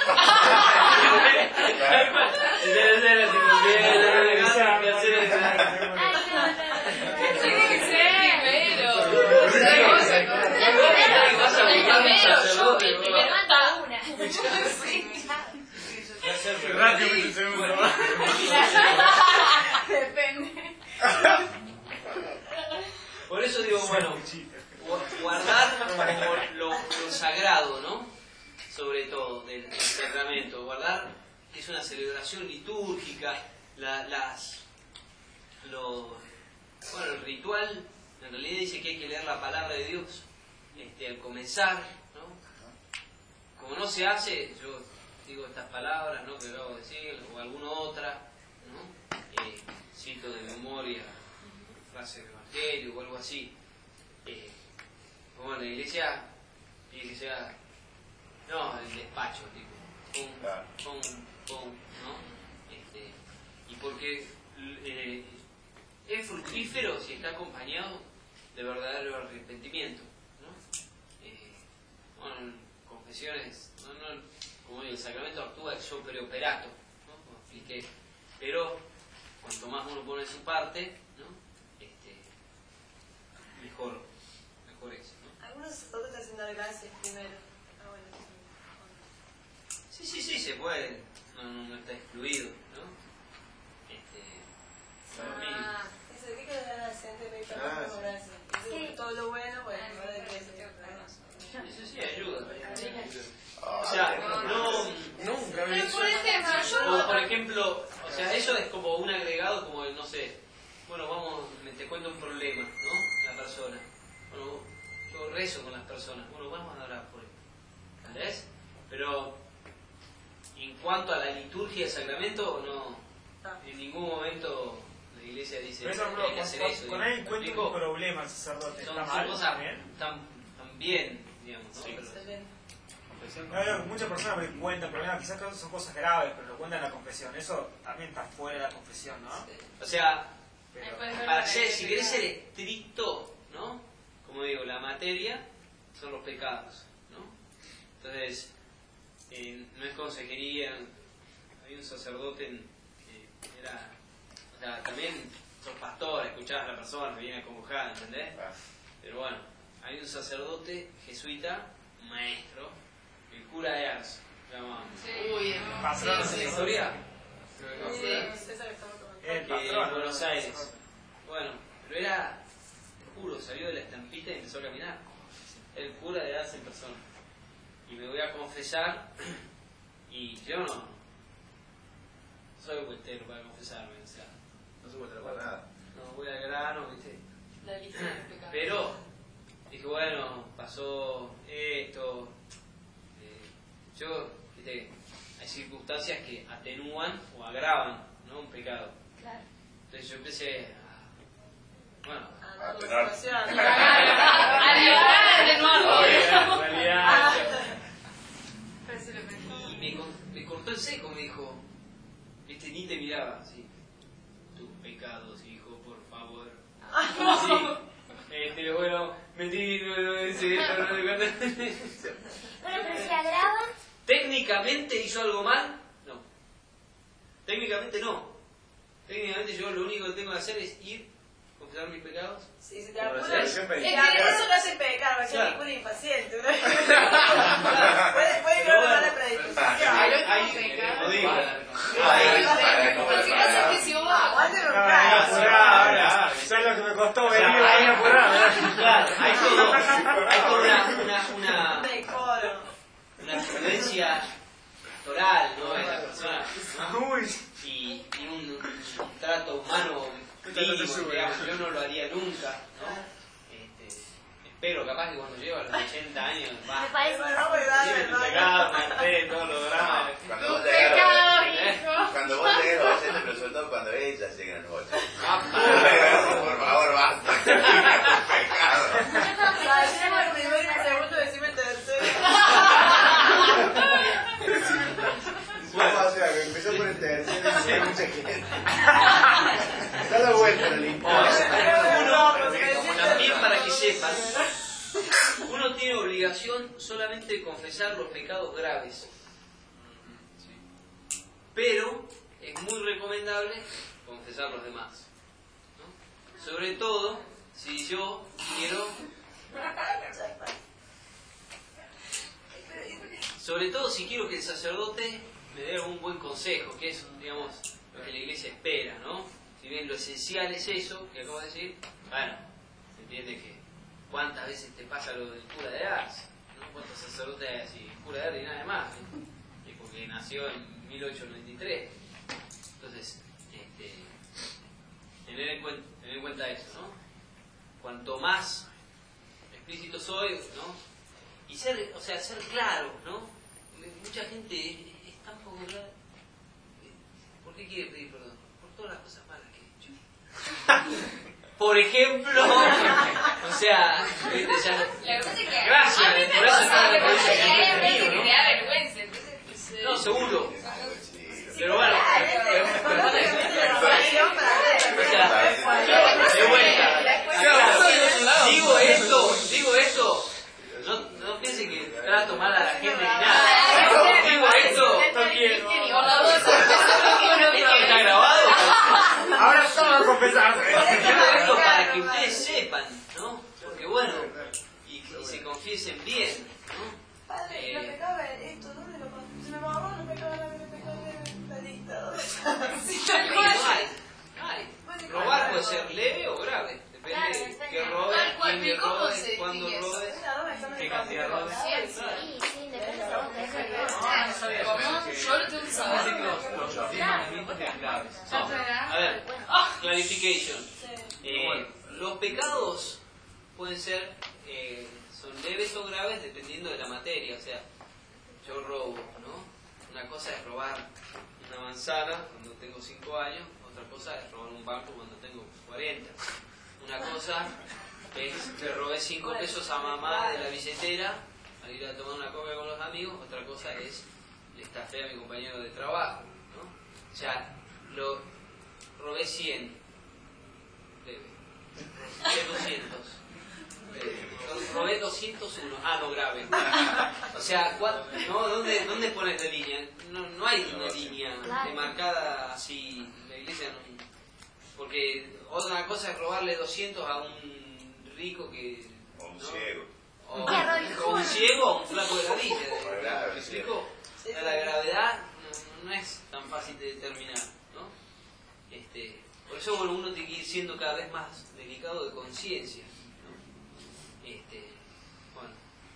tercero es el grave, el tercero es el grave. Tiene que ser primero. El primero manda una. Rápido, el segundo. Depende. Por eso digo, bueno, guardar como lo, lo sagrado, ¿no? Sobre todo, del, del sacramento. Guardar que es una celebración litúrgica, la, las, lo, bueno, el ritual, en realidad dice que hay que leer la palabra de Dios este, al comenzar, ¿no? Como no se hace, yo digo estas palabras, ¿no? Que acabo de decir, o alguna otra, ¿no? Eh, cito de memoria frase del Evangelio o algo así. Eh, como en la iglesia, tiene que ser, no, el despacho, tipo, pum, pum, pum, ¿no? Este, y porque eh, es fructífero si está acompañado de verdadero arrepentimiento, ¿no? Eh, bueno, en confesiones, no, no, como digo, el sacramento actúa ex opere operato, ¿no? Como expliqué, pero cuanto más uno pone su parte, ¿no? Este, mejor, mejor es, ¿no? Algunos sacerdotes te hacen dar gracias primero. Ah, bueno, sí, sí, sí, se puede, no, no, no está excluido, ¿no? Este, ah, eso de que le dan al centro de Ah, como gracias. Sí. Todo lo bueno, bueno, ahora de que eso sí ayuda. Ah, O sea, no, Nunca Pero por ejemplo, o yo... por ejemplo, o sea, eso es como un agregado, como el, no sé, bueno, vamos, me te cuento un problema, ¿no? La persona. Bueno, yo rezo con las personas, bueno, vamos a orar por él. ¿Entendés? Pero en cuanto a la liturgia del sacramento, no, en ningún momento la iglesia dice Pero eso, que hay que hacer eso. con él encuentra un problema el sacerdote. Son, ¿Está son mal? cosas ¿También? tan, tan bien, digamos, ¿no? Sí, Pero- excelente. No, no, muchas personas me cuentan problemas, quizás son cosas graves, pero lo cuentan en la confesión. Eso también está fuera de la confesión, ¿no? O sea, Pero, para ser, si querés ser estricto, ¿no? Como digo, la materia son los pecados, ¿no? Entonces, eh, no es consejería. Había un sacerdote en, que era, o sea, también sos pastor, escuchás a la persona, viene acongojada, ¿entendés? Pero bueno, hay un sacerdote jesuita, maestro, el cura de Ars, se llamaba. Sí. Uy, Patrón, ¿sí, sí, la historia? Sí, esa que estamos tomando. El Eh, patrón, en Buenos Aires. Bueno, pero era, te juro, salió de la estampita y empezó a caminar. El cura de Ars en persona. Y me voy a confesar, y yo no soy vueltero para confesarme, o sea, No se vuelve para nada. no voy al grano, ¿viste? La lista de pecados. Pero dije, bueno, pasó esto. Eh, yo, ¿viste? Hay circunstancias que atenúan o agravan, ¿no? Un pecado. Claro. Entonces yo empecé a, bueno, Ah, no, A la tener- situación. A liberar de nuevo. en realidad, Pero se lo pensó. y me, con- me cortó el seco, me dijo, viste, ni te miraba, así, tus pecados, hijo, por favor. Sí. Este, bueno, mentí, no, no, ese, no, no, no, no. Bueno, pero si agravan, ¿Técnicamente hizo algo mal? No. Técnicamente no. Técnicamente yo lo único que tengo que hacer es ir, confesar mis pecados. Sí, si te Como apuras. lo Es hacés. que eso no hace pecar, va a ser Claro. ningún impaciente. ¿no? Puede, puede Pero no dar bueno. la predisposición. Hay, Pero hay, no peca. como digo, Ay, Lo que pasa es que si vos... Aguante los Ah, brazos. ahora, ahora. ¿Sabes lo que me costó O sea, venir hay- ahí apurado? Claro, hay todo, hay toda una, una, una, Decoro. una prudencia actoral, ¿no? En la persona, ¿no? Uy. Y, y un, un trato humano mínimo, digamos, yo no lo haría nunca, ¿no? Este, espero, capaz que cuando llego a los ochenta años, va. Me parece Tiene tu pecado, me todos los dramas. Cuando vos Tu llegues a los pecado, ochenta, hijo. cuando vos llegues a los ochenta, pero sobre todo cuando ellas lleguen a los ochenta. Ah, Por favor, basta. Pecado. O sea, decime el primero y el segundo, decime el tercero. Bueno, o sea, que empezó por el tercero y hay mucha gente. Da la vuelta, no le importa. Uno, también para que sepan, uno tiene obligación solamente de confesar los pecados graves. Pero es muy recomendable confesar los demás, ¿no? Sobre todo si yo quiero, sobre todo si quiero que el sacerdote me dé un buen consejo, que es, digamos, lo que la iglesia espera, ¿no? Si bien lo esencial es eso que acabo de decir, bueno, se entiende que cuántas veces te pasa lo del cura de Ars, ¿no? Cuántos sacerdotes hay así, el cura de Ars y nada más, ¿eh? Y porque nació en mil ochocientos noventa y tres. Entonces, este, tener, en cuenta, tener en cuenta eso, ¿no? Cuanto más explícito soy, ¿no? Y ser, o sea, ser claro, ¿no? Mucha gente es, es tan poco clara. ¿Por qué quiere pedir perdón? Por todas las cosas malas que he hecho. Por ejemplo, o sea, ¿viste? Ya, La cosa es que gracias, a mí me por eso pasa, está me la pasa que hay condición veces que ¿no? te da vergüenza, entonces pues, eh, No, seguro. Pero bueno, pero, pero pasa que- o sea, de vuelta. Digo esto, digo esto. No, no piensen que trato mal a la gente ni nada. Digo esto. no quiero. Ni por la voz. Esto está grabado. Ahora todo va a confesar. Digo esto para que ustedes sepan, ¿no? Porque bueno, y, y se confiesen bien, ¿no? Padre, los pecados de esto, ¿dónde lo con- Se me borró los pecados de los pecados de la lista. Sí, Sí, tal no cual. hay, no hay. Robar puede ser leve o grave. Depende de qué robe, Tal cual, quién le ¿cómo robe, se cuándo distingue eso? robe, qué cantidad robe. Sí, sí, depende de cómo te dejes Ah, no sabía eso. ¿Cómo? Yo lo tengo que saber. No, a ver, clarification. Eh, los pecados pueden ser, eh, son leves o graves dependiendo de la materia. O sea, yo robo, ¿no? Una cosa es robar una manzana cuando tengo cinco años, otra cosa es robar un banco cuando tengo cuarenta. Una cosa es que robé cinco pesos a mamá de la billetera al ir a tomar una copa con los amigos, otra cosa es le estafé a mi compañero de trabajo, ¿no? O sea, lo robé cien, leve. Robé doscientos. Leve. Robé doscientos uno, ah, no, grave. O sea, ¿cuál- no, ¿dónde, ¿dónde pones la línea? No, no hay una línea demarcada así, la iglesia no. Porque otra cosa es robarle doscientos a un rico que... O un ¿no? ciego. O, o un ciego o un flaco de la villa. Grave, ¿Me sí. explico? O sea, la gravedad no, no es tan fácil de determinar, ¿no? Este, por eso bueno, uno tiene que ir siendo cada vez más delicado de conciencia, ¿no? Este, bueno.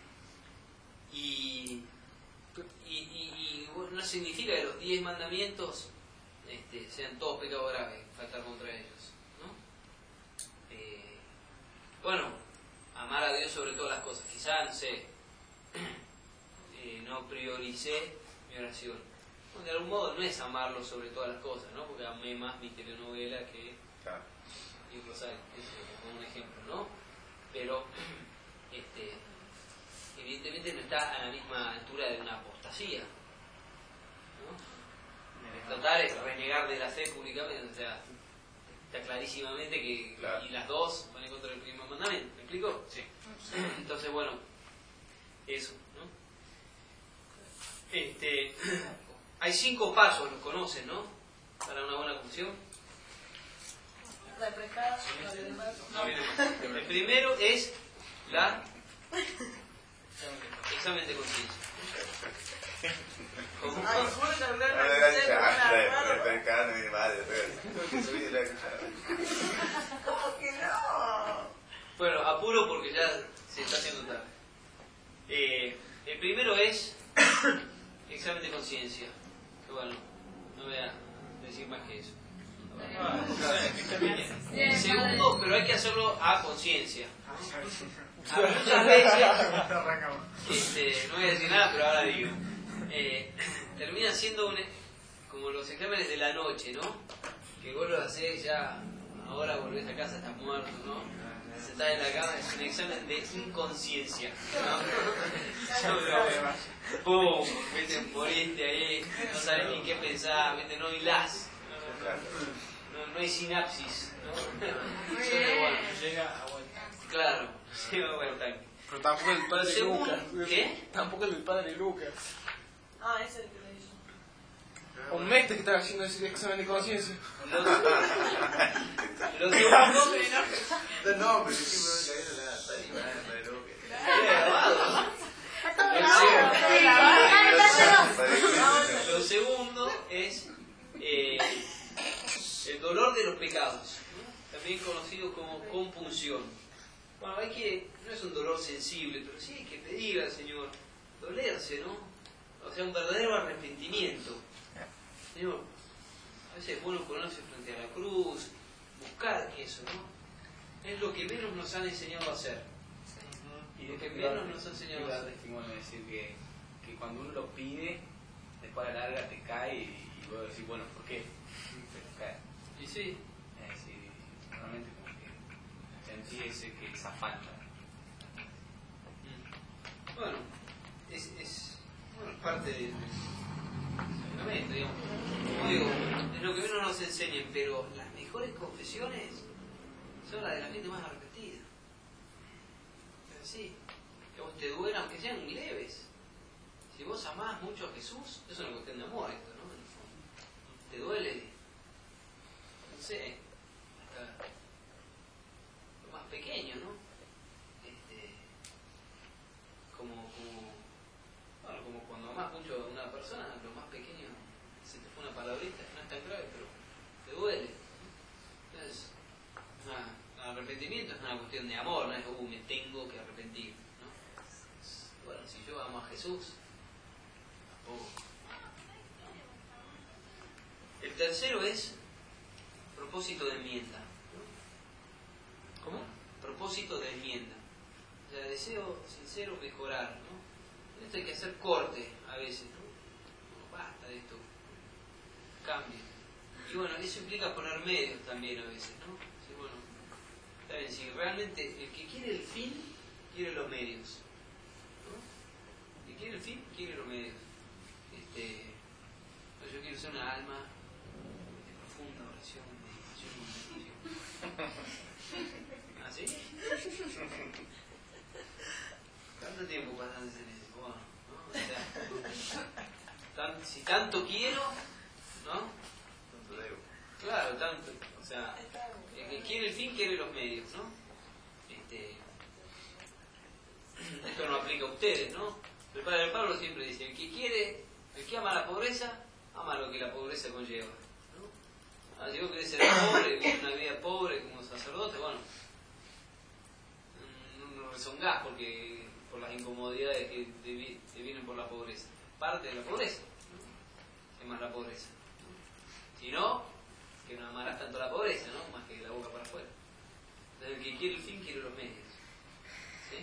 Y, y, y, y, bueno, no significa que los diez mandamientos este, sean todos pecados graves, faltar contra ellos, ¿no? Eh, bueno, amar a Dios sobre todas las cosas. Quizá, no sé, eh, no prioricé mi oración. Bueno, de algún modo no es amarlo sobre todas las cosas, ¿no? Porque amé más mi telenovela que... Claro. Y cosas, como un ejemplo, ¿no? Pero, este, evidentemente no está a la misma altura de una apostasía, ¿no? Total es renegar de la fe públicamente, o sea, está clarísimamente que Claro. y las dos van en contra del primer mandamiento, ¿me explico? Sí. Entonces, bueno, eso, ¿no? Este, hay cinco pasos, los conocen, ¿no? Para una buena confesión. El primero es la examen de conciencia. Ay, juro que hablar No le das chakra, refrescando mi madre, pero subí la cuchara. ¿Cómo que no? Bueno, apuro porque ya se está haciendo tarde. Eh, el primero es examen de conciencia. Que bueno, no voy a decir más que eso. El segundo, pero hay que hacerlo a conciencia. Muchas veces, este, no voy a decir nada, pero ahora digo, eh, termina siendo un, como los exámenes de la noche, ¿no? Que vos lo hacés ya, ahora volvés a casa, estás muerto, ¿no? Sentás en la cama, es un examen de inconsciencia, ¿no? ¡Pum! Vete, moriste ahí, no sabes ni qué pensar, vete, no hilás, no, no, no hay sinapsis, ¿no? Bueno, llega a vuelta. Claro, llega a vuelta. Pero tampoco el padre Según, Lucas. ¿qué? Tampoco el padre Lucas. Ah, ese es el que le hizo. Un mes que estaba haciendo ese examen de conciencia. Los, los segundos. No, pero es que me voy a caer en la tarima, pero que. Lo segundo es eh, el dolor de los pecados, ¿no? También conocido como compunción. Bueno, hay que, no es un dolor sensible, pero sí hay que pedir al Señor, dolerse, ¿no? O sea, un verdadero arrepentimiento. Señor, a veces es bueno ponerse frente a la cruz, buscar eso, ¿no? Es lo que menos nos han enseñado a hacer. Y lo que menos nos han enseñado a hacer. Testimonio, decir que, que cuando uno lo pide, después a la larga te cae y, y luego decir, bueno, ¿por qué? Pero cae. Y sí. Es decir, realmente como que sentí ese, que esa falta. Bueno, es, es bueno, parte del sacramento, digamos. Como digo, es lo que menos nos enseñan, pero las mejores confesiones son las de la gente más arrepentida. Pero sí, que a vos te duela, aunque sean leves. Si vos amás mucho a Jesús, es una cuestión de amor esto, ¿no? En el fondo. Te duele, no sé, hasta lo más pequeño, ¿no? Este, como, como, bueno, como cuando amás mucho a una persona, lo más pequeño, se te fue una palabrita, no es tan grave, pero te duele. Entonces, una, el arrepentimiento es una cuestión de amor, no es, uh, me tengo que arrepentir, ¿no? Bueno, si yo amo a Jesús, tampoco. El tercero es propósito de enmienda. ¿Cómo? Propósito de enmienda. O sea, deseo sincero mejorar, ¿no? Esto hay que hacer corte a veces, ¿no? No, basta de esto. Cambio. Y bueno, eso implica poner medios también a veces, ¿no? Sí, bueno, está bien, si realmente el que quiere el fin, quiere los medios. ¿No? El que quiere el fin, quiere los medios. Este, yo quiero ser una alma de profunda oración, meditación, meditación. ¿Ah, sí? ¿Cuánto tiempo pasan en eso? Bueno, ¿no? O sea, tan, si tanto quiero, ¿no? Tanto debo. Claro, tanto. O sea, el que quiere el fin quiere los medios, ¿no? Este, esto no aplica a ustedes, ¿no? El padre Pablo siempre dice, el que quiere, el que ama la pobreza, ama lo que la pobreza conlleva, ¿no? Ah, si vos querés ser pobre, vivir una vida pobre como sacerdote, bueno, no, no rezongás porque por las incomodidades que te, te vienen por la pobreza. Parte de la pobreza, ¿no? Es más la pobreza. ¿No? Si no, que no amarás tanto la pobreza, ¿no? Más que la boca para afuera. Entonces el que quiere el fin quiere los medios. ¿Sí?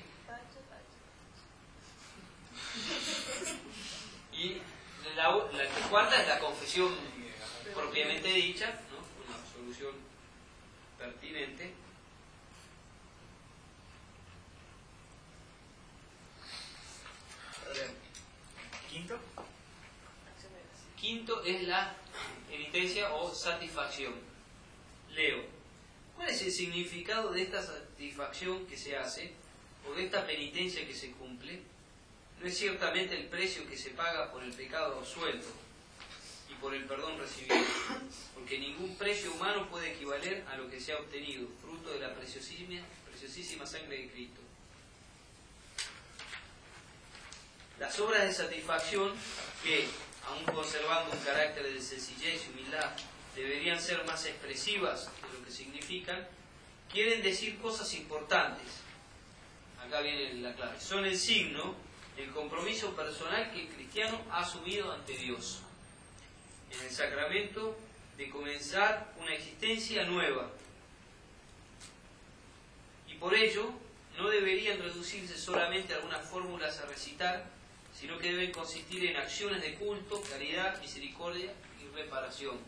Y la, la cuarta es la confesión propiamente dicha, ¿no? Una solución pertinente. ¿Quinto? Quinto es la penitencia o satisfacción. Leo. ¿Cuál es el significado de esta satisfacción que se hace o de esta penitencia que se cumple? No es ciertamente el precio que se paga por el pecado suelto y por el perdón recibido, porque ningún precio humano puede equivaler a lo que se ha obtenido, fruto de la preciosísima, preciosísima sangre de Cristo. Las obras de satisfacción que, aun conservando un carácter de sencillez y humildad, deberían ser más expresivas de lo que significan, quieren decir cosas importantes. Acá viene la clave. Son el signo del compromiso personal que el cristiano ha asumido ante Dios en el sacramento de comenzar una existencia nueva. Y por ello no deberían reducirse solamente a algunas fórmulas a recitar, sino que deben consistir en acciones de culto, caridad, misericordia y reparación.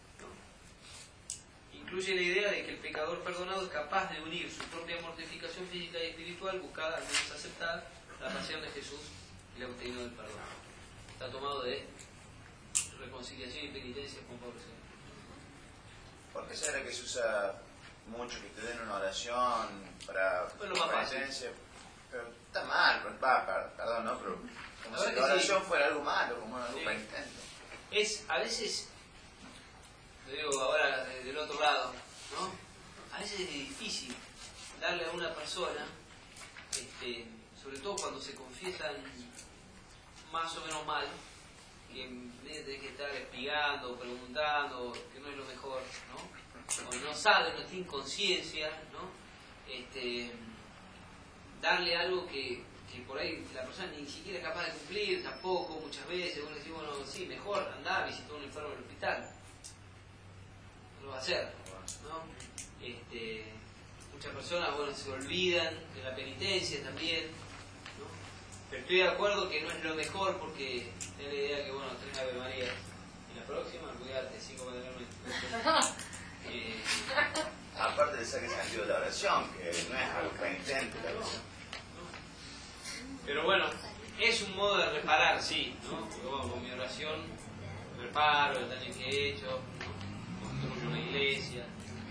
¿No? Incluye la idea de que el pecador perdonado es capaz de unir su propia mortificación física y espiritual, buscada, al menos aceptada, la pasión de Jesús y la obtenida del perdón. Está tomado de Reconciliación y Penitencia con Pablo segundo. ¿Por qué será que se usa mucho que te den una oración para bueno, más penitencia? Pero está mal, va, perdón, ¿no? Pero como si la oración sí. fuera algo malo, como algo sí. penitente. Es, a veces, lo digo ahora del otro lado, ¿no? A veces es difícil darle a una persona, este, sobre todo cuando se confiesan más o menos mal, que en vez de tener que estar explicando, preguntando, que no es lo mejor, ¿no? O no sabe, no tiene conciencia, ¿no? Este, darle algo que, que por ahí la persona ni siquiera es capaz de cumplir, tampoco, muchas veces uno dice, bueno, sí, mejor andar a visitar a un enfermo en el hospital. No lo va a hacer, ¿no? Este, muchas personas, bueno, se olvidan de la penitencia también, ¿no? Pero estoy de acuerdo que no es lo mejor porque tengo la idea que, bueno, tres Ave María y la próxima, cuídate, cinco materialmente. eh, Aparte de ese sentido de la oración, que no es algo penitente la oración. Pero bueno, es un modo de reparar, sí, ¿no? Porque bueno, con mi oración reparo el daño que he hecho, ¿no? Construyo una iglesia,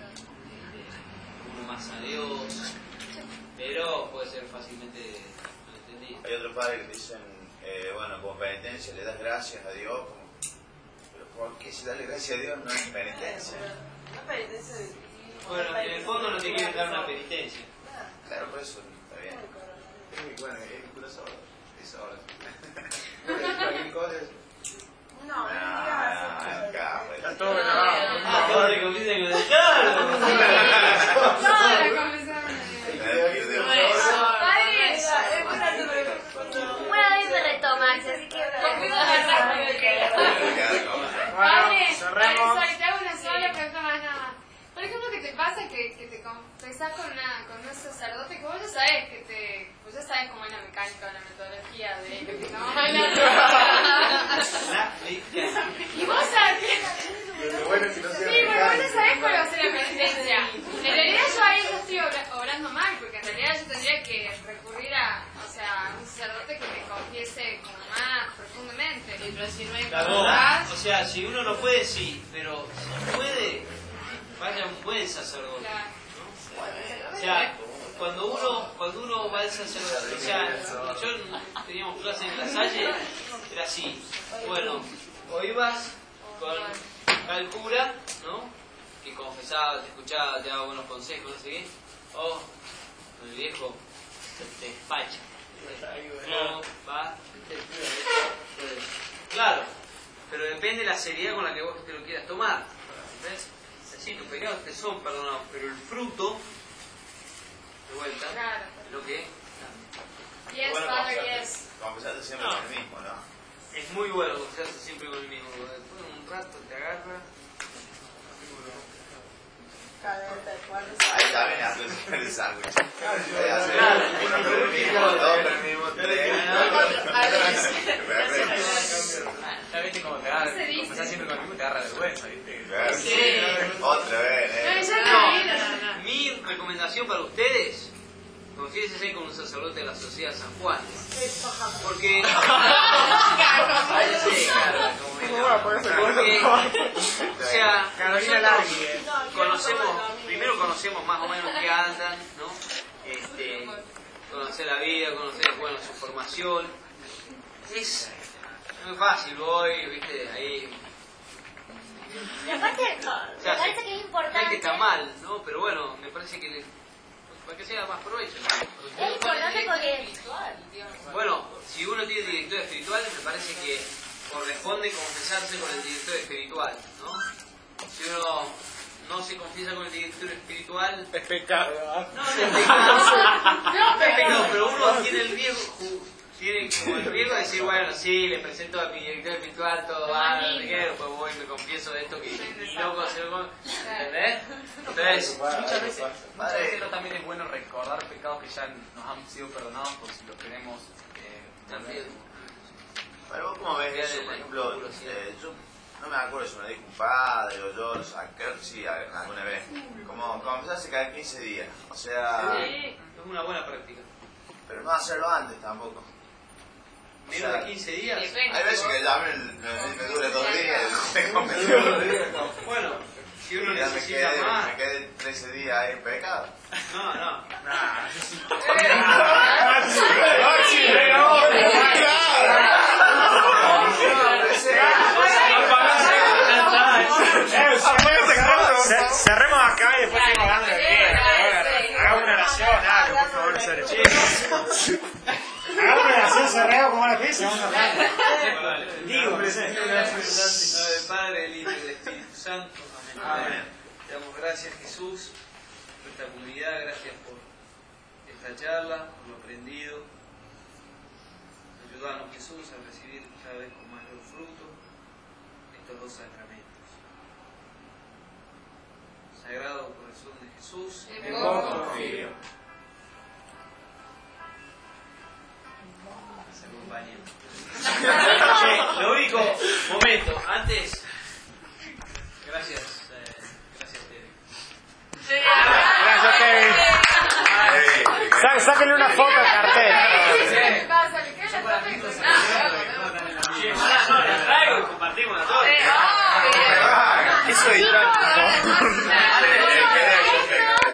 uno más a Dios, pero puede ser fácilmente malentendido. Hay otros padres que dicen, eh, bueno, como penitencia le das gracias a Dios, como, pero ¿por qué si darle gracias a Dios no es penitencia? No penitencia de... Bueno, en el fondo no te quieren dar una penitencia. Claro, por eso está bien. Bueno, es pura sola. Es sola. ¿Cualquier cosa es? No, no, no. Está todo grabado. Ah, todo te confiesan con el claro. Toda la confesión. Una vez me retoma, así que... Padre, Padre, te hago una sola pregunta más nada más. Por ejemplo, ¿qué te pasa que, que te confesás con, una, con un sacerdote que vos ya sabes que te... Vos ya sabes cómo es la mecánica o la metodología de lo que estamos hablando? Y vos sabés que... Pero bueno, si no sí, porque vos ya sabés cuál va a ser la penitencia. En realidad yo ahí no estoy obra, obrando mal, porque en realidad yo tendría que recurrir a, o sea, a un sacerdote que me confiese como más profundamente. Pero si no hay Claro, o sea, si uno no puede, sí, pero si puede, vaya un buen sacerdote. ¿No? O sea, cuando uno, cuando uno va al sacerdote, o sea, yo teníamos clase en La Salle, era así, bueno, o ibas con tal cura, ¿no? Que confesaba, te escuchaba, te daba buenos consejos, no sé qué, o el viejo te despacha. No, va, claro, pero depende de la seriedad con la que vos te lo quieras tomar. ¿Ves? Sí, tus pecados te son perdonados, pero el fruto, de vuelta, Claro. lo que Yes, bueno, Father, confesarte, yes. confesarte siempre No. con el mismo, ¿no? es muy bueno confesarse siempre con el mismo. Después de un rato te agarra. Ahí también haces el sándwich. Claro. Uno con el mismo, dos con el mismo, tres. Ya viste cómo te agarra, confesás siempre con el mismo, te agarra vergüenza, ¿viste? Claro. Sí. Otra vez, ¿eh? No, mi recomendación para ustedes, confiésese con un sacerdote de la Sociedad San Juan. Porque... Ahí sí, claro, como Porque, o sea, nosotros conocemos, primero conocemos más o menos qué andan, ¿no? Este, conocer la vida, conocer, bueno, su formación. Es muy fácil, voy, viste, ahí... Y aparte, O sea, me parece que es sé que importante. está mal, ¿no? Pero bueno, me parece que le, para que sea más provecho. Es importante porque... Bueno, si uno tiene director espiritual, me parece que corresponde confesarse con el director espiritual, ¿no? Si uno no se confiesa con el director espiritual... Es pecado. No, no es pecado. No es pecado, pero uno tiene el riesgo, tiene como el riesgo de decir, bueno, sí, le presento a mi director espiritual, todo va, no sé qué, después voy y me confieso de esto que ni loco se lo... ¿Entendés? Entonces, muchas veces, muchas veces también es bueno recordar pecados que ya nos han sido perdonados por si los queremos eh, también. Pero vos cómo ves eso, por ejemplo, eh, yo no me acuerdo si me lo dijo un padre o yo, o sea, creo que sí, alguna vez, como confesarse cada quince días, o sea... Sí, es una buena práctica. Pero no hacerlo antes tampoco. ¿Menos de quince días? Hay veces que ya me, me, me dura dos días, me convenció dos días. Bueno, si uno ya necesita me quedé, más... me quedé trece días ahí en pecado. No, no. Nah, yo sí. Cerremos acá y después seguimos hablando de bien. Hagamos una oración, algo, por favor, no sean chicos. Hagamos una oración, cerremos como la pizza, vamos a hablar. Digo, presente. Del Padre, del Hijo y del Espíritu Santo. Amén. Amén. Te damos gracias, Jesús, por esta comunidad, gracias por esta charla, por lo aprendido. Ayúdanos, Jesús, a recibir cada vez con mayor fruto estos dos sacramentos. Sagrado Corazón de Jesús, en vos confío. Se acompañen. Che, lo único, momento, antes